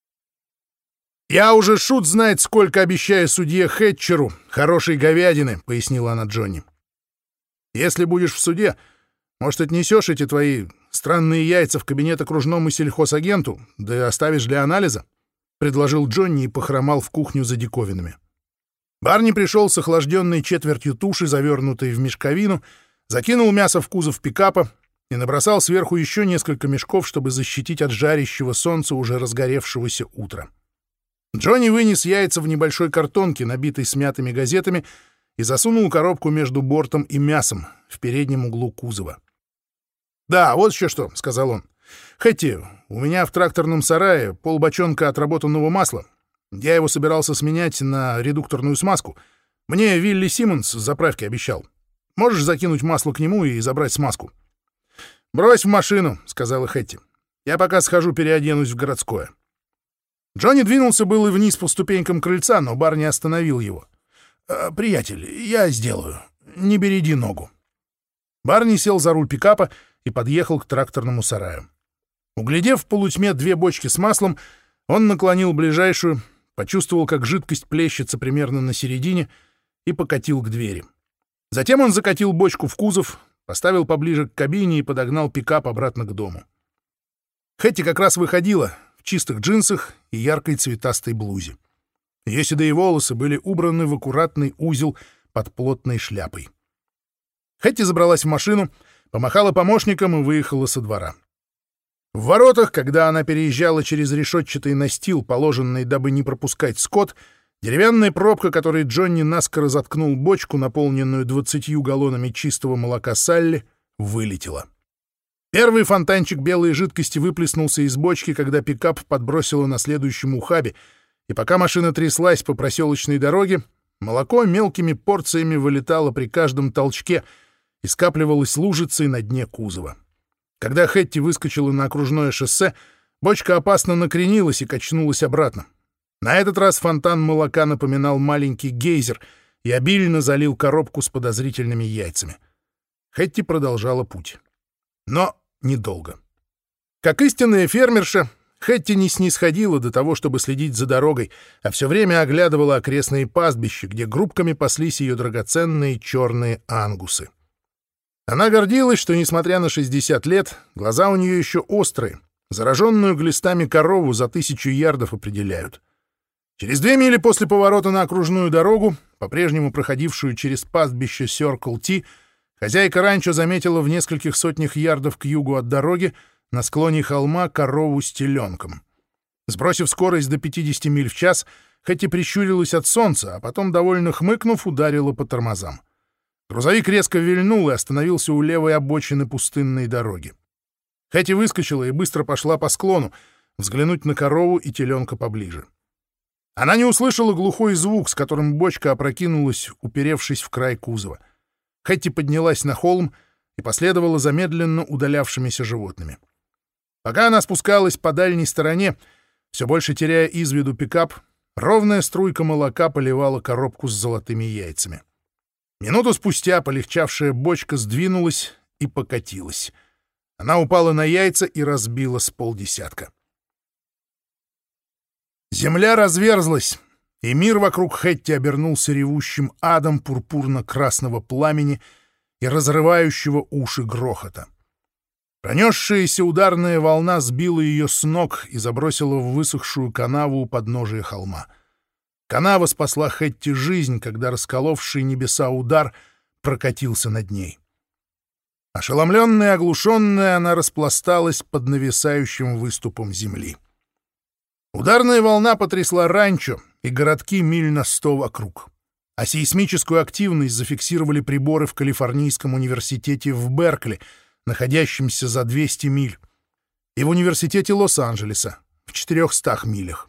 «Я уже шут знает, сколько обещаю судье Хэтчеру хорошей говядины», — пояснила она Джонни. «Если будешь в суде, может, отнесешь эти твои странные яйца в кабинет окружному сельхозагенту, да и оставишь для анализа?» — предложил Джонни и похромал в кухню за диковинами. Барни пришел с охлажденной четвертью туши, завернутой в мешковину, закинул мясо в кузов пикапа и набросал сверху еще несколько мешков, чтобы защитить от жарящего солнца уже разгоревшегося утра. Джонни вынес яйца в небольшой картонке, набитой смятыми газетами, и засунул коробку между бортом и мясом в переднем углу кузова. «Да, вот еще что», — сказал он. «Хэтти, у меня в тракторном сарае полбочонка отработанного масла. Я его собирался сменять на редукторную смазку. Мне Вилли Симмонс с заправки обещал. Можешь закинуть масло к нему и забрать смазку?» «Брось в машину», — сказала Хэтти. «Я пока схожу переоденусь в городское». Джонни двинулся было вниз по ступенькам крыльца, но Барни остановил его. «Приятель, я сделаю. Не береди ногу». Барни сел за руль пикапа и подъехал к тракторному сараю. Углядев в полутьме две бочки с маслом, он наклонил ближайшую, почувствовал, как жидкость плещется примерно на середине, и покатил к двери. Затем он закатил бочку в кузов, поставил поближе к кабине и подогнал пикап обратно к дому. Хэтти как раз выходила в чистых джинсах и яркой цветастой блузе. Ее седые волосы были убраны в аккуратный узел под плотной шляпой. Хэтти забралась в машину, помахала помощникам и выехала со двора. В воротах, когда она переезжала через решетчатый настил, положенный, дабы не пропускать скот, деревянная пробка, которой Джонни наскоро заткнул бочку, наполненную двадцатью галлонами чистого молока Салли, вылетела. Первый фонтанчик белой жидкости выплеснулся из бочки, когда пикап подбросило на следующем ухабе, и пока машина тряслась по проселочной дороге, молоко мелкими порциями вылетало при каждом толчке и скапливалось лужицей на дне кузова. Когда Хэтти выскочила на окружное шоссе, бочка опасно накренилась и качнулась обратно. На этот раз фонтан молока напоминал маленький гейзер и обильно залил коробку с подозрительными яйцами. Хэтти продолжала путь. Но недолго. Как истинная фермерша, Хэтти не снисходила до того, чтобы следить за дорогой, а все время оглядывала окрестные пастбища, где группками паслись ее драгоценные черные ангусы. Она гордилась, что, несмотря на шестьдесят лет, глаза у нее еще острые, зараженную глистами корову за тысячу ярдов определяют. Через две мили после поворота на окружную дорогу, по-прежнему проходившую через пастбище Circle T, хозяйка ранчо заметила в нескольких сотнях ярдов к югу от дороги на склоне холма корову с теленком. Сбросив скорость до пятидесяти миль в час, Хэтти прищурилась от солнца, а потом, довольно хмыкнув, ударила по тормозам. Грузовик резко вильнул и остановился у левой обочины пустынной дороги. Хэтти выскочила и быстро пошла по склону, взглянуть на корову и теленка поближе. Она не услышала глухой звук, с которым бочка опрокинулась, уперевшись в край кузова. Хэтти поднялась на холм и последовала за медленно удалявшимися животными. Пока она спускалась по дальней стороне, все больше теряя из виду пикап, ровная струйка молока поливала коробку с золотыми яйцами. Минуту спустя полегчавшая бочка сдвинулась и покатилась. Она упала на яйца и разбила с полдесятка. Земля разверзлась, и мир вокруг Хэтти обернулся ревущим адом пурпурно-красного пламени и разрывающего уши грохота. Пронесшаяся ударная волна сбила ее с ног и забросила в высохшую канаву у подножия холма. Канава спасла Хэтти жизнь, когда расколовший небеса удар прокатился над ней. Ошеломленная и оглушенная, она распласталась под нависающим выступом земли. Ударная волна потрясла ранчо и городки миль на сто вокруг. А сейсмическую активность зафиксировали приборы в Калифорнийском университете в Беркли, находящемся за двести миль, и в университете Лос-Анджелеса в четырехстах милях.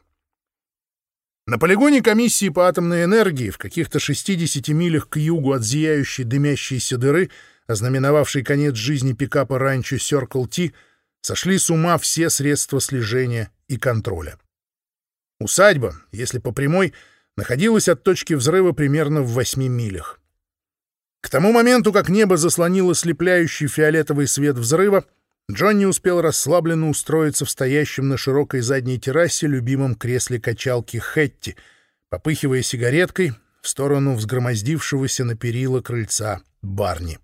На полигоне комиссии по атомной энергии в каких-то шестидесяти милях к югу от зияющей дымящейся дыры, ознаменовавшей конец жизни пикапа ранчо Circle T, сошли с ума все средства слежения и контроля. Усадьба, если по прямой, находилась от точки взрыва примерно в восьми милях. К тому моменту, как небо заслонило слепляющий фиолетовый свет взрыва, Джонни успел расслабленно устроиться в стоящем на широкой задней террасе любимом кресле качалки Хэтти, попыхивая сигареткой в сторону взгромоздившегося на перила крыльца Барни.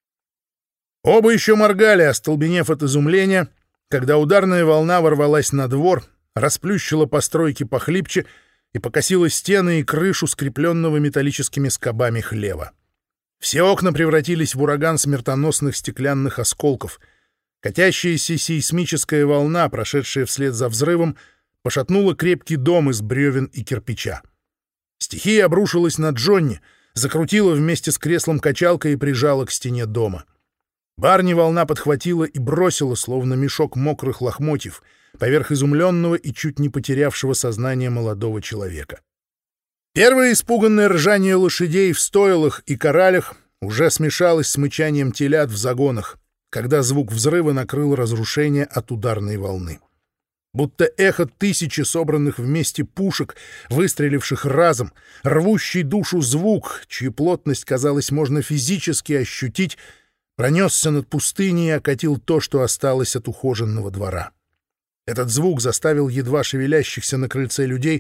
Оба еще моргали, остолбенев от изумления, когда ударная волна ворвалась на двор, расплющила постройки похлипче и покосила стены и крышу скрепленного металлическими скобами хлева. Все окна превратились в ураган смертоносных стеклянных осколков. Катящаяся сейсмическая волна, прошедшая вслед за взрывом, пошатнула крепкий дом из бревен и кирпича. Стихия обрушилась на Джонни, закрутила вместе с креслом качалкой и прижала к стене дома. Барни волна подхватила и бросила, словно мешок мокрых лохмотьев, поверх изумленного и чуть не потерявшего сознание молодого человека. Первое испуганное ржание лошадей в стойлах и коралях уже смешалось с мычанием телят в загонах, когда звук взрыва накрыл разрушение от ударной волны. Будто эхо тысячи собранных вместе пушек, выстреливших разом, рвущий душу звук, чью плотность, казалось, можно физически ощутить, пронесся над пустыней и окатил то, что осталось от ухоженного двора. Этот звук заставил едва шевелящихся на крыльце людей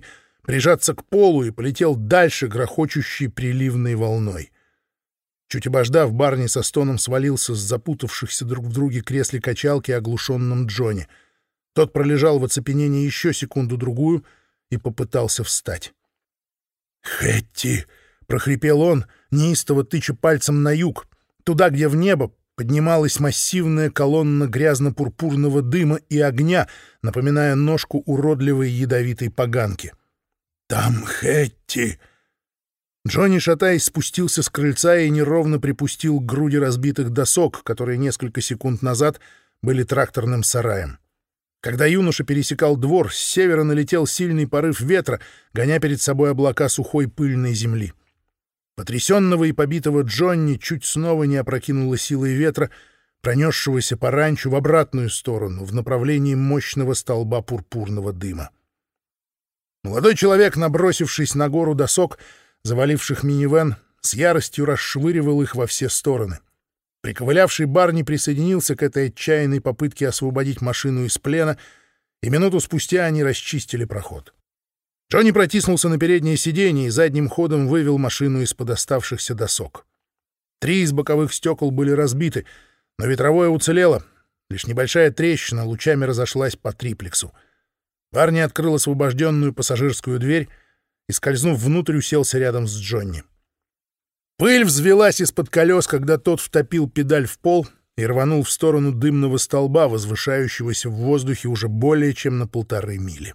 прижаться к полу и полетел дальше грохочущей приливной волной. Чуть обождав, Барни со стоном свалился с запутавшихся друг в друге кресле качалки оглушенным Джонни. Тот пролежал в оцепенении еще секунду-другую и попытался встать. «Хэтти!» — прохрипел он, неистово тыча пальцем на юг, туда, где в небо поднималась массивная колонна грязно-пурпурного дыма и огня, напоминая ножку уродливой ядовитой поганки. «Там Хэтти!» Джонни, шатаясь, спустился с крыльца и неровно припустил к груди разбитых досок, которые несколько секунд назад были тракторным сараем. Когда юноша пересекал двор, с севера налетел сильный порыв ветра, гоня перед собой облака сухой пыльной земли. Потрясенного и побитого Джонни чуть снова не опрокинуло силой ветра, пронесшегося по ранчу в обратную сторону, в направлении мощного столба пурпурного дыма. Молодой человек, набросившись на гору досок, заваливших минивэн, с яростью расшвыривал их во все стороны. Приковылявший Барни присоединился к этой отчаянной попытке освободить машину из плена, и минуту спустя они расчистили проход. Джонни протиснулся на переднее сиденье и задним ходом вывел машину из-под оставшихся досок. Три из боковых стекол были разбиты, но ветровое уцелело, лишь небольшая трещина лучами разошлась по триплексу. Барни открыл освобожденную пассажирскую дверь и, скользнув внутрь, уселся рядом с Джонни. Пыль взвелась из-под колес, когда тот втопил педаль в пол и рванул в сторону дымного столба, возвышающегося в воздухе уже более чем на полторы мили.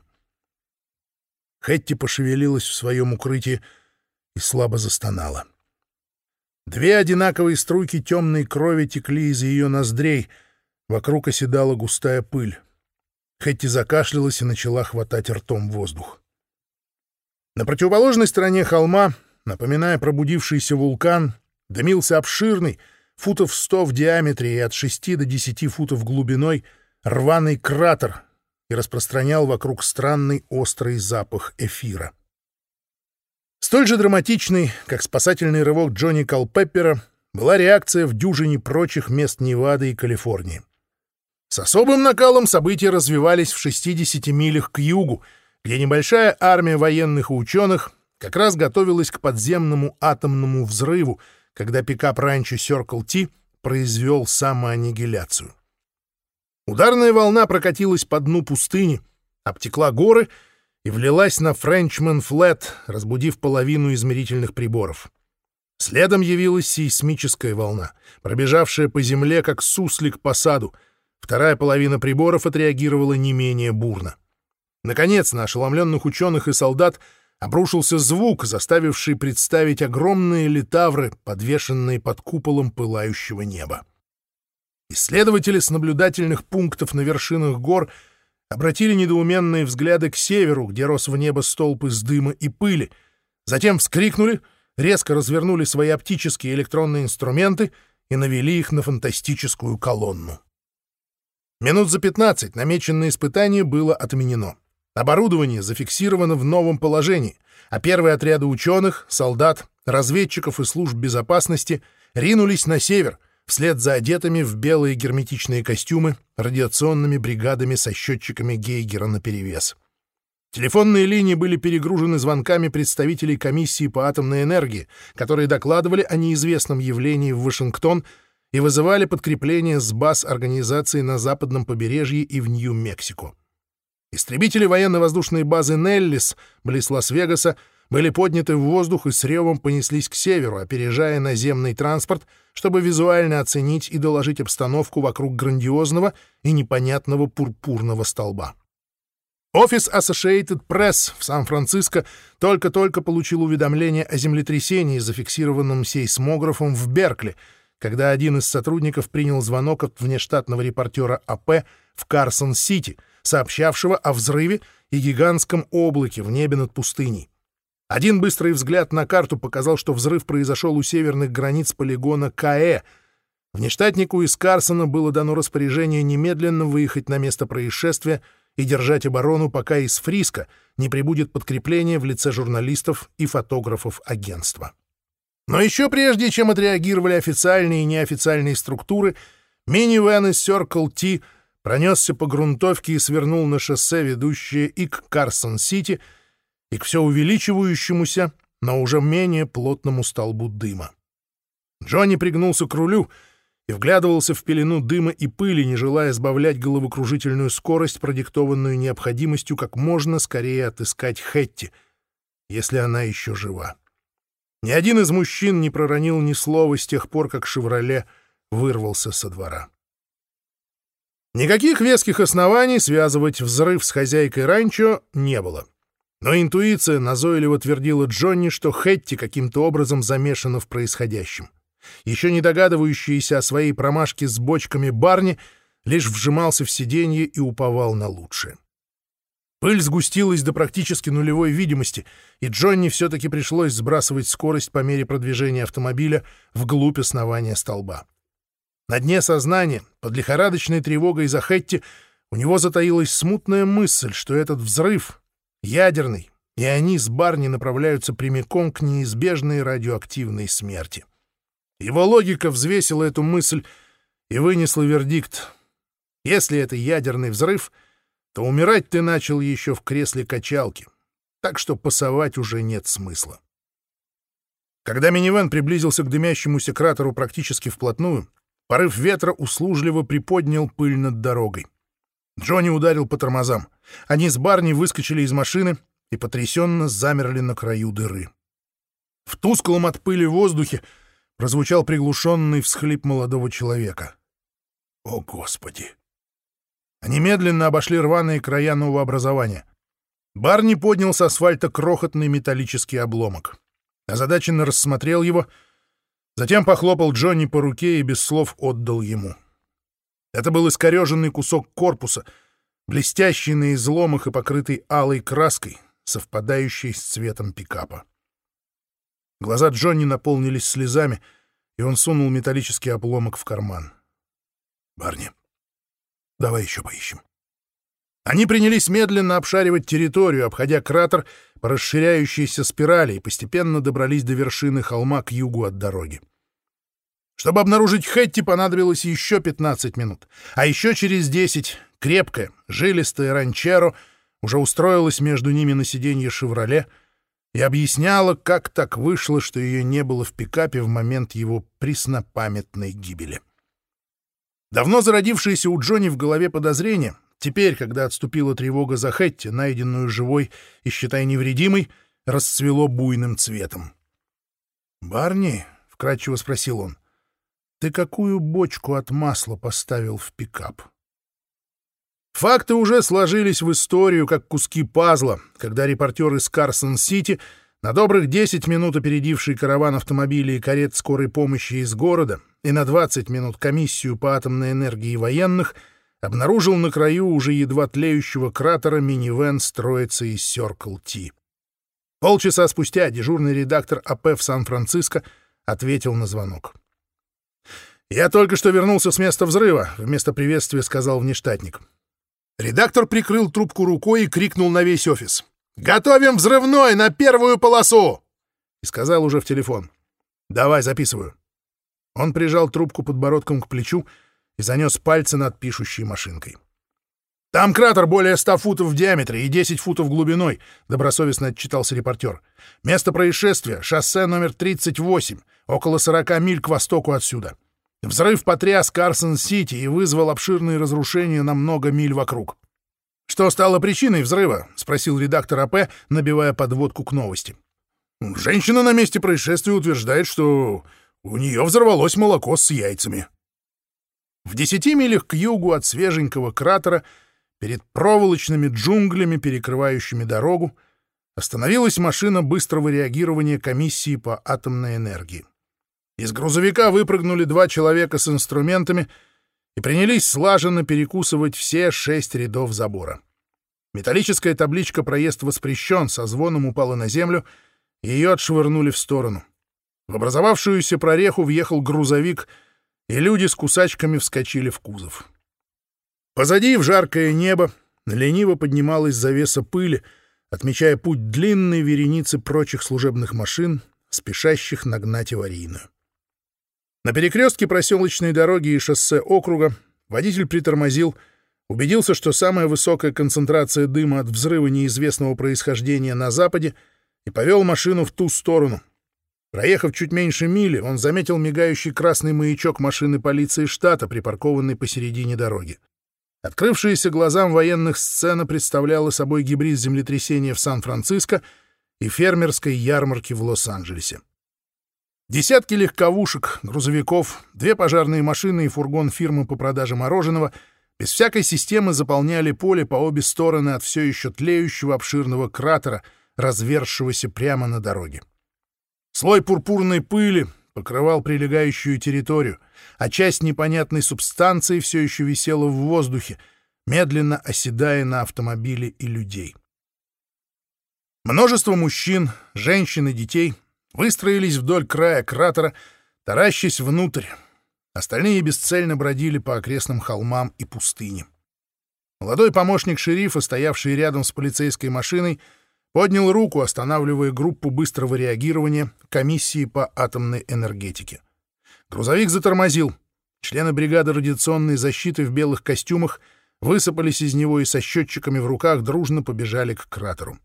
Хэтти пошевелилась в своем укрытии и слабо застонала. Две одинаковые струйки темной крови текли из ее ноздрей, вокруг оседала густая пыль. Хэтти закашлялась и начала хватать ртом воздух. На противоположной стороне холма, напоминая пробудившийся вулкан, дымился обширный, футов сто в диаметре и от шести до десяти футов глубиной, рваный кратер и распространял вокруг странный острый запах эфира. Столь же драматичной, как спасательный рывок Джонни Калпеппера, была реакция в дюжине прочих мест Невады и Калифорнии. С особым накалом события развивались в шестидесяти милях к югу, где небольшая армия военных и ученых как раз готовилась к подземному атомному взрыву, когда пикап ранчо Circle T произвел самоаннигиляцию. Ударная волна прокатилась по дну пустыни, обтекла горы и влилась на Френчмен Флэт, разбудив половину измерительных приборов. Следом явилась сейсмическая волна, пробежавшая по земле, как суслик по саду. Вторая половина приборов отреагировала не менее бурно. Наконец, на ошеломленных ученых и солдат обрушился звук, заставивший представить огромные литавры, подвешенные под куполом пылающего неба. Исследователи с наблюдательных пунктов на вершинах гор обратили недоуменные взгляды к северу, где рос в небо столб из дыма и пыли, затем вскрикнули, резко развернули свои оптические и электронные инструменты и навели их на фантастическую колонну. Минут за пятнадцать намеченное испытание было отменено. Оборудование зафиксировано в новом положении, а первые отряды ученых, солдат, разведчиков и служб безопасности ринулись на север, вслед за одетыми в белые герметичные костюмы радиационными бригадами со счетчиками Гейгера наперевес. Телефонные линии были перегружены звонками представителей комиссии по атомной энергии, которые докладывали о неизвестном явлении в Вашингтон и вызывали подкрепление с баз организации на западном побережье и в Нью-Мексико. Истребители военно-воздушной базы Неллис, близ Лас-Вегаса, были подняты в воздух и с ревом понеслись к северу, опережая наземный транспорт, чтобы визуально оценить и доложить обстановку вокруг грандиозного и непонятного пурпурного столба. Офис Associated Press в Сан-Франциско только-только получил уведомление о землетрясении, зафиксированном сейсмографом в Беркли, когда один из сотрудников принял звонок от внештатного репортера АП в Карсон-Сити, сообщавшего о взрыве и гигантском облаке в небе над пустыней. Один быстрый взгляд на карту показал, что взрыв произошел у северных границ полигона КАЭ. Внештатнику из Карсона было дано распоряжение немедленно выехать на место происшествия и держать оборону, пока из Фриско не прибудет подкрепление в лице журналистов и фотографов агентства. Но еще прежде, чем отреагировали официальные и неофициальные структуры, минивэн из Circle T пронесся по грунтовке и свернул на шоссе, ведущее и к Карсон-Сити, и к все увеличивающемуся, но уже менее плотному столбу дыма. Джонни пригнулся к рулю и вглядывался в пелену дыма и пыли, не желая сбавлять головокружительную скорость, продиктованную необходимостью как можно скорее отыскать Хэтти, если она еще жива. Ни один из мужчин не проронил ни слова с тех пор, как «Шевроле» вырвался со двора. Никаких веских оснований связывать взрыв с хозяйкой ранчо не было. Но интуиция назойливо твердила Джонни, что Хэтти каким-то образом замешана в происходящем. Еще не догадывающийся о своей промашке с бочками Барни лишь вжимался в сиденье и уповал на лучшее. Пыль сгустилась до практически нулевой видимости, и Джонни все-таки пришлось сбрасывать скорость по мере продвижения автомобиля вглубь основания столба. На дне сознания, под лихорадочной тревогой за Хэтти, у него затаилась смутная мысль, что этот взрыв ядерный, и они с Барни направляются прямиком к неизбежной радиоактивной смерти. Его логика взвесила эту мысль и вынесла вердикт. Если это ядерный взрыв, то умирать ты начал еще в кресле качалки, так что пасовать уже нет смысла. Когда минивэн приблизился к дымящемуся кратеру практически вплотную, порыв ветра услужливо приподнял пыль над дорогой. Джонни ударил по тормозам. Они с Барни выскочили из машины и потрясенно замерли на краю дыры. В тусклом от пыли воздухе прозвучал приглушенный всхлип молодого человека. «О, Господи!» Они медленно обошли рваные края нового образования. Барни поднял с асфальта крохотный металлический обломок. Озадаченно рассмотрел его, затем похлопал Джонни по руке и без слов отдал ему. Это был искореженный кусок корпуса, блестящий на изломах и покрытый алой краской, совпадающей с цветом пикапа. Глаза Джонни наполнились слезами, и он сунул металлический обломок в карман. «Барни, давай еще поищем». Они принялись медленно обшаривать территорию, обходя кратер по расширяющейся спирали, и постепенно добрались до вершины холма к югу от дороги. Чтобы обнаружить Хэтти, понадобилось еще пятнадцать минут. А еще через десять крепкая, жилистая ранчеро уже устроилась между ними на сиденье «Шевроле» и объясняла, как так вышло, что ее не было в пикапе в момент его преснопамятной гибели. Давно зародившееся у Джонни в голове подозрение, теперь, когда отступила тревога за Хэтти, найденную живой и, считай, невредимой, расцвело буйным цветом. «Барни?» — вкратчиво спросил он. «Ты какую бочку от масла поставил в пикап?» Факты уже сложились в историю, как куски пазла, когда репортер из Карсон-Сити, на добрых десять минут опередивший караван автомобилей и карет скорой помощи из города и на двадцать минут комиссию по атомной энергии военных, обнаружил на краю уже едва тлеющего кратера минивэн с троицей из Circle T. Полчаса спустя дежурный редактор АП в Сан-Франциско ответил на звонок. «Я только что вернулся с места взрыва», — вместо приветствия сказал внештатник. Редактор прикрыл трубку рукой и крикнул на весь офис. «Готовим взрывной на первую полосу!» И сказал уже в телефон. «Давай, записываю». Он прижал трубку подбородком к плечу и занес пальцы над пишущей машинкой. «Там кратер более ста футов в диаметре и десять футов глубиной», — добросовестно отчитался репортер. «Место происшествия — шоссе номер тридцать восемь, около сорока миль к востоку отсюда. Взрыв потряс Карсон-Сити и вызвал обширные разрушения на много миль вокруг». «Что стало причиной взрыва?» — спросил редактор АП, набивая подводку к новости. «Женщина на месте происшествия утверждает, что у нее взорвалось молоко с яйцами». В десяти милях к югу от свеженького кратера, перед проволочными джунглями, перекрывающими дорогу, остановилась машина быстрого реагирования комиссии по атомной энергии. Из грузовика выпрыгнули два человека с инструментами и принялись слаженно перекусывать все шесть рядов забора. Металлическая табличка «Проезд воспрещен» со звоном упала на землю, и ее отшвырнули в сторону. В образовавшуюся прореху въехал грузовик, и люди с кусачками вскочили в кузов. Позади, в жаркое небо, лениво поднималась завеса пыли, отмечая путь длинной вереницы прочих служебных машин, спешащих нагнать аварийную. На перекрестке проселочной дороги и шоссе округа водитель притормозил, убедился, что самая высокая концентрация дыма от взрыва неизвестного происхождения на западе, и повел машину в ту сторону. Проехав чуть меньше мили, он заметил мигающий красный маячок машины полиции штата, припаркованный посередине дороги. Открывшаяся глазам военных сцена представляла собой гибрид землетрясения в Сан-Франциско и фермерской ярмарки в Лос-Анджелесе. Десятки легковушек, грузовиков, две пожарные машины и фургон фирмы по продаже мороженого без всякой системы заполняли поле по обе стороны от все еще тлеющего обширного кратера, разверзшегося прямо на дороге. Слой пурпурной пыли покрывал прилегающую территорию, а часть непонятной субстанции все еще висела в воздухе, медленно оседая на автомобили и людей. Множество мужчин, женщин и детей выстроились вдоль края кратера, таращась внутрь. Остальные бесцельно бродили по окрестным холмам и пустыне. Молодой помощник шерифа, стоявший рядом с полицейской машиной, поднял руку, останавливая группу быстрого реагирования комиссии по атомной энергетике. Грузовик затормозил. Члены бригады радиационной защиты в белых костюмах высыпались из него и со счетчиками в руках дружно побежали к кратеру.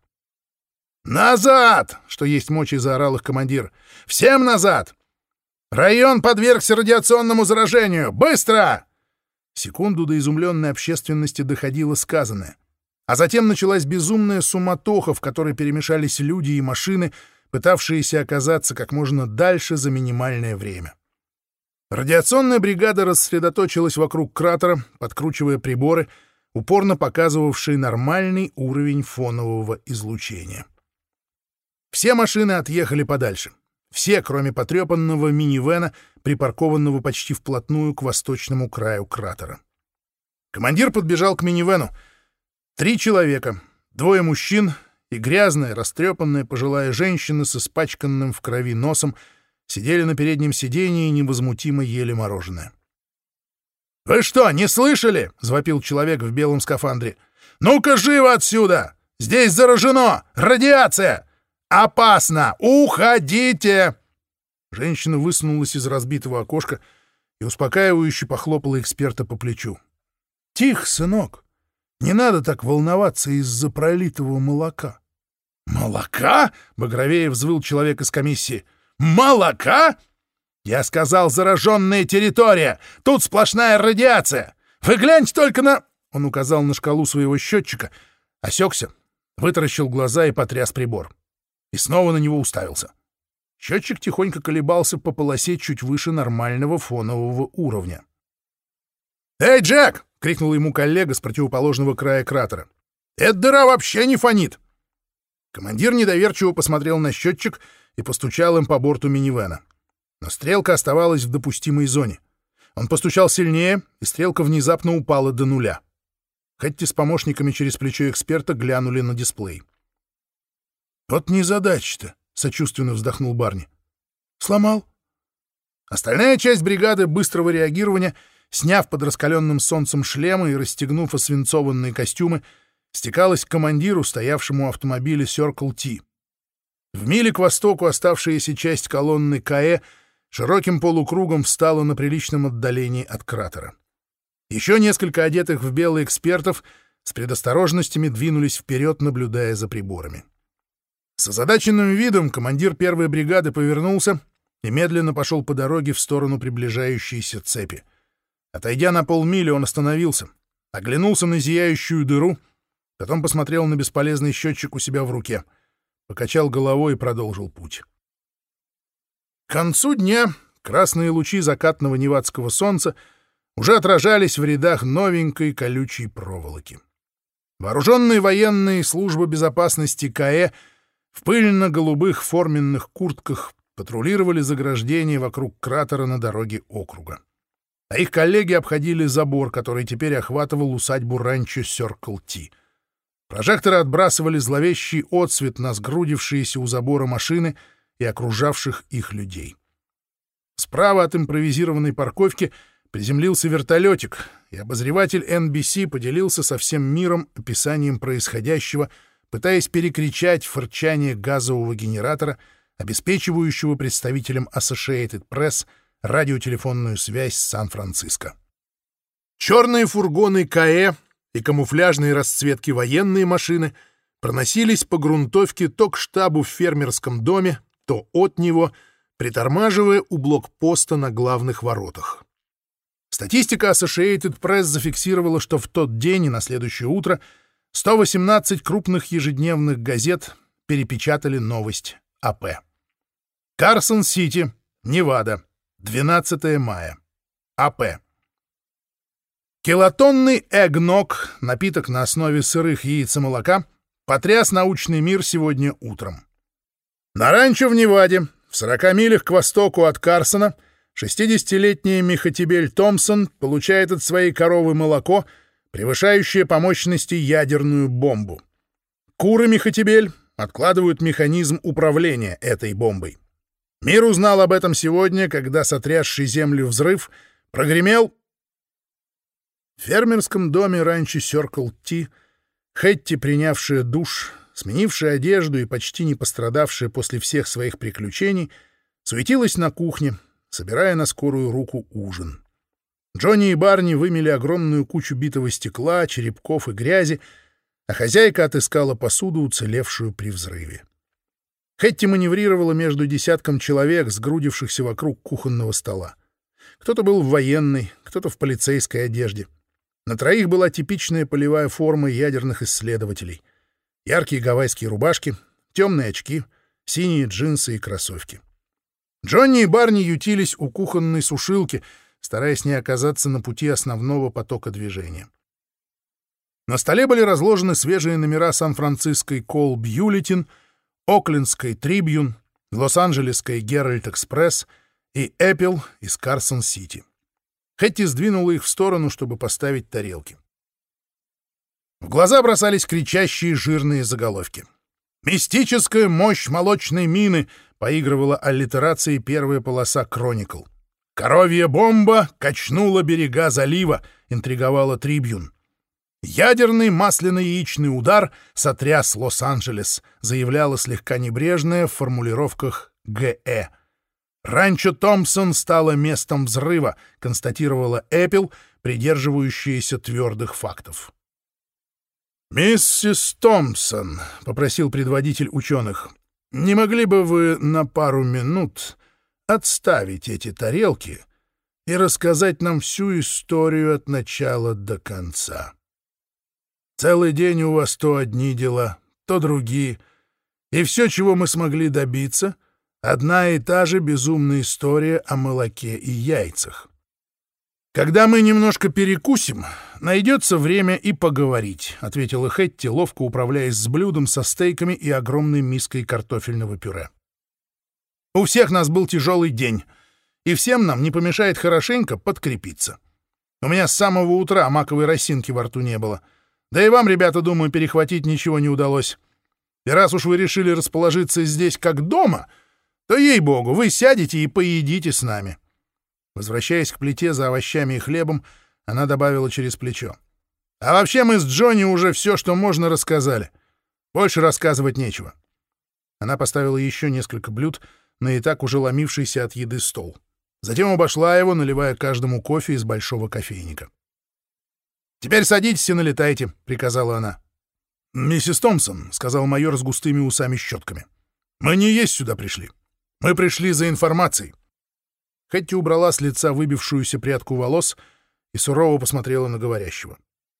«Назад!» — что есть мочи, заорал их командир. «Всем назад! Район подвергся радиационному заражению! Быстро!» Секунду до изумленной общественности доходило сказанное. А затем началась безумная суматоха, в которой перемешались люди и машины, пытавшиеся оказаться как можно дальше за минимальное время. Радиационная бригада рассредоточилась вокруг кратера, подкручивая приборы, упорно показывавшие нормальный уровень фонового излучения. Все машины отъехали подальше. Все, кроме потрепанного минивэна, припаркованного почти вплотную к восточному краю кратера. Командир подбежал к минивэну. Три человека, двое мужчин и грязная, растрепанная пожилая женщина с испачканным в крови носом сидели на переднем сидении и невозмутимо ели мороженое. «Вы что, не слышали?» — завопил человек в белом скафандре. «Ну-ка, живо отсюда! Здесь заражено! Радиация! Опасно! Уходите!» Женщина высунулась из разбитого окошка и успокаивающе похлопала эксперта по плечу. «Тихо, сынок! Не надо так волноваться из-за пролитого молока». «Молока?» — багровее взвыл человек из комиссии. «Молока? Я сказал, зараженная территория! Тут сплошная радиация! Вы гляньте только на...» Он указал на шкалу своего счетчика, осекся, вытаращил глаза и потряс прибор. И снова на него уставился. Счетчик тихонько колебался по полосе чуть выше нормального фонового уровня. «Эй, Джек!» — крикнул ему коллега с противоположного края кратера. «Эта дыра вообще не фонит!» Командир недоверчиво посмотрел на счетчик и постучал им по борту минивэна. Но стрелка оставалась в допустимой зоне. Он постучал сильнее, и стрелка внезапно упала до нуля. Хэтти с помощниками через плечо эксперта глянули на дисплей. «Вот незадача-то!» — сочувственно вздохнул Барни. «Сломал?» Остальная часть бригады быстрого реагирования, сняв под раскаленным солнцем шлемы и расстегнув освинцованные костюмы, стекалась к командиру, стоявшему у автомобиля Circle T. В миле к востоку оставшаяся часть колонны КАЭ широким полукругом встала на приличном отдалении от кратера. Еще несколько одетых в белые экспертов с предосторожностями двинулись вперед, наблюдая за приборами. С озадаченным видом командир первой бригады повернулся и медленно пошел по дороге в сторону приближающейся цепи. Отойдя на полмили, он остановился, оглянулся на зияющую дыру, потом посмотрел на бесполезный счетчик у себя в руке, покачал головой и продолжил путь. К концу дня красные лучи закатного невадского солнца уже отражались в рядах новенькой колючей проволоки. Вооруженные военные службы безопасности КАЭ в пыльно-голубых форменных куртках патрулировали заграждение вокруг кратера на дороге округа. А их коллеги обходили забор, который теперь охватывал усадьбу ранчо Circle T. Прожекторы отбрасывали зловещий отсвет на сгрудившиеся у забора машины и окружавших их людей. Справа от импровизированной парковки приземлился вертолетик, и обозреватель эн би си поделился со всем миром описанием происходящего, пытаясь перекричать фырчание газового генератора, обеспечивающего представителям Associated Press радиотелефонную связь с Сан-Франциско. Черные фургоны КАЭ и камуфляжные расцветки военные машины проносились по грунтовке то к штабу в фермерском доме, то от него, притормаживая у блокпоста на главных воротах. Статистика Associated Press зафиксировала, что в тот день и на следующее утро сто восемнадцать крупных ежедневных газет перепечатали новость АП. Карсон-Сити, Невада, двенадцатое мая. АП. Килотонный эгног, напиток на основе сырых яиц и молока, потряс научный мир сегодня утром. На ранчо в Неваде, в сорока милях к востоку от Карсона, шестидесятилетняя Мехатибель Томпсон получает от своей коровы молоко, превышающее по мощности ядерную бомбу. Куры Мехатибель откладывают механизм управления этой бомбой. Мир узнал об этом сегодня, когда сотрясший землю взрыв прогремел. В фермерском доме ранчо Circle T Хэтти, принявшая душ, сменившая одежду и почти не пострадавшая после всех своих приключений, суетилась на кухне, собирая на скорую руку ужин. Джонни и Барни вымели огромную кучу битого стекла, черепков и грязи, а хозяйка отыскала посуду, уцелевшую при взрыве. Хэтти маневрировала между десятком человек, сгрудившихся вокруг кухонного стола. Кто-то был в военной, кто-то в полицейской одежде. На троих была типичная полевая форма ядерных исследователей. Яркие гавайские рубашки, темные очки, синие джинсы и кроссовки. Джонни и Барни ютились у кухонной сушилки, стараясь не оказаться на пути основного потока движения. На столе были разложены свежие номера Сан-Франциской Call Bulletin, Оклендской Трибьюн, Лос-Анджелесской Геральд Экспресс и Эппл из Карсон-Сити. Хэтти сдвинула их в сторону, чтобы поставить тарелки. В глаза бросались кричащие жирные заголовки. «Мистическая мощь молочной мины», — поигрывала аллитерацией первая полоса «Кроникл». «Коровья бомба качнула берега залива», — интриговала Трибьюн. «Ядерный масляно-яичный удар сотряс Лос-Анджелес», — заявляла слегка небрежная в формулировках ГЭ. «Ранчо Томпсон стало местом взрыва», — констатировала Эппл, придерживающаяся твердых фактов. «Миссис Томпсон», — попросил предводитель ученых, — «не могли бы вы на пару минут отставить эти тарелки и рассказать нам всю историю от начала до конца? Целый день у вас то одни дела, то другие, и все, чего мы смогли добиться — одна и та же безумная история о молоке и яйцах. «Когда мы немножко перекусим, найдется время и поговорить», — ответила Хэтти, ловко управляясь с блюдом со стейками и огромной миской картофельного пюре. «У всех нас был тяжелый день, и всем нам не помешает хорошенько подкрепиться. У меня с самого утра маковой росинки во рту не было. Да и вам, ребята, думаю, перехватить ничего не удалось. И раз уж вы решили расположиться здесь как дома, то, ей-богу, вы сядете и поедите с нами». Возвращаясь к плите за овощами и хлебом, она добавила через плечо: «А вообще мы с Джонни уже все, что можно, рассказали. Больше рассказывать нечего». Она поставила еще несколько блюд на и так уже ломившийся от еды стол. Затем обошла его, наливая каждому кофе из большого кофейника. «Теперь садитесь и налетайте», — приказала она. «Миссис Томпсон», — сказал майор с густыми усами-щетками, — «мы не есть сюда пришли. Мы пришли за информацией». Хэтти убрала с лица выбившуюся прядку волос и сурово посмотрела на говорящего.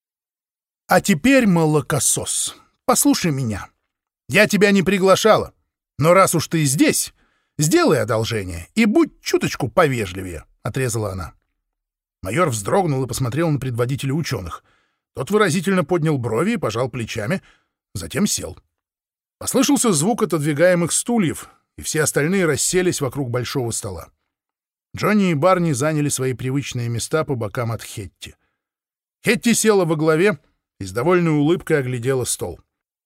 «А теперь, молокосос, послушай меня. Я тебя не приглашала, но раз уж ты здесь, сделай одолжение и будь чуточку повежливее», — отрезала она. Майор вздрогнул и посмотрел на предводителя ученых. Тот выразительно поднял брови и пожал плечами, затем сел. Послышался звук отодвигаемых стульев, и все остальные расселись вокруг большого стола. Джонни и Барни заняли свои привычные места по бокам от Хэтти. Хэтти села во главе и с довольной улыбкой оглядела стол.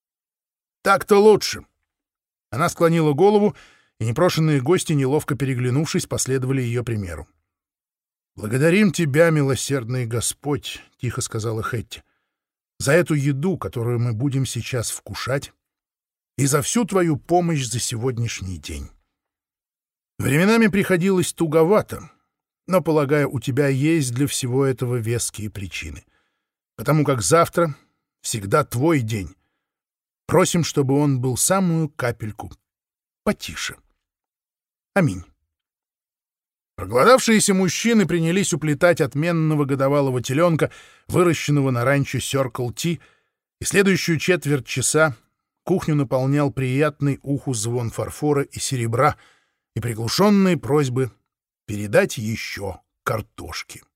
«Так-то лучше». Она склонила голову, и непрошенные гости, неловко переглянувшись, последовали ее примеру. «Благодарим тебя, милосердный Господь», — тихо сказала Хэтти, — «за эту еду, которую мы будем сейчас вкушать, и за всю твою помощь за сегодняшний день. Временами приходилось туговато, но, полагаю, у тебя есть для всего этого веские причины. потому как завтра всегда твой день. Просим, чтобы он был самую капельку потише. Аминь. Проголодавшиеся мужчины принялись уплетать отменного годовалого теленка, выращенного на ранчо Circle T, и следующую четверть часа кухню наполнял приятный уху звон фарфора и серебра и приглушенные просьбы передать еще картошки.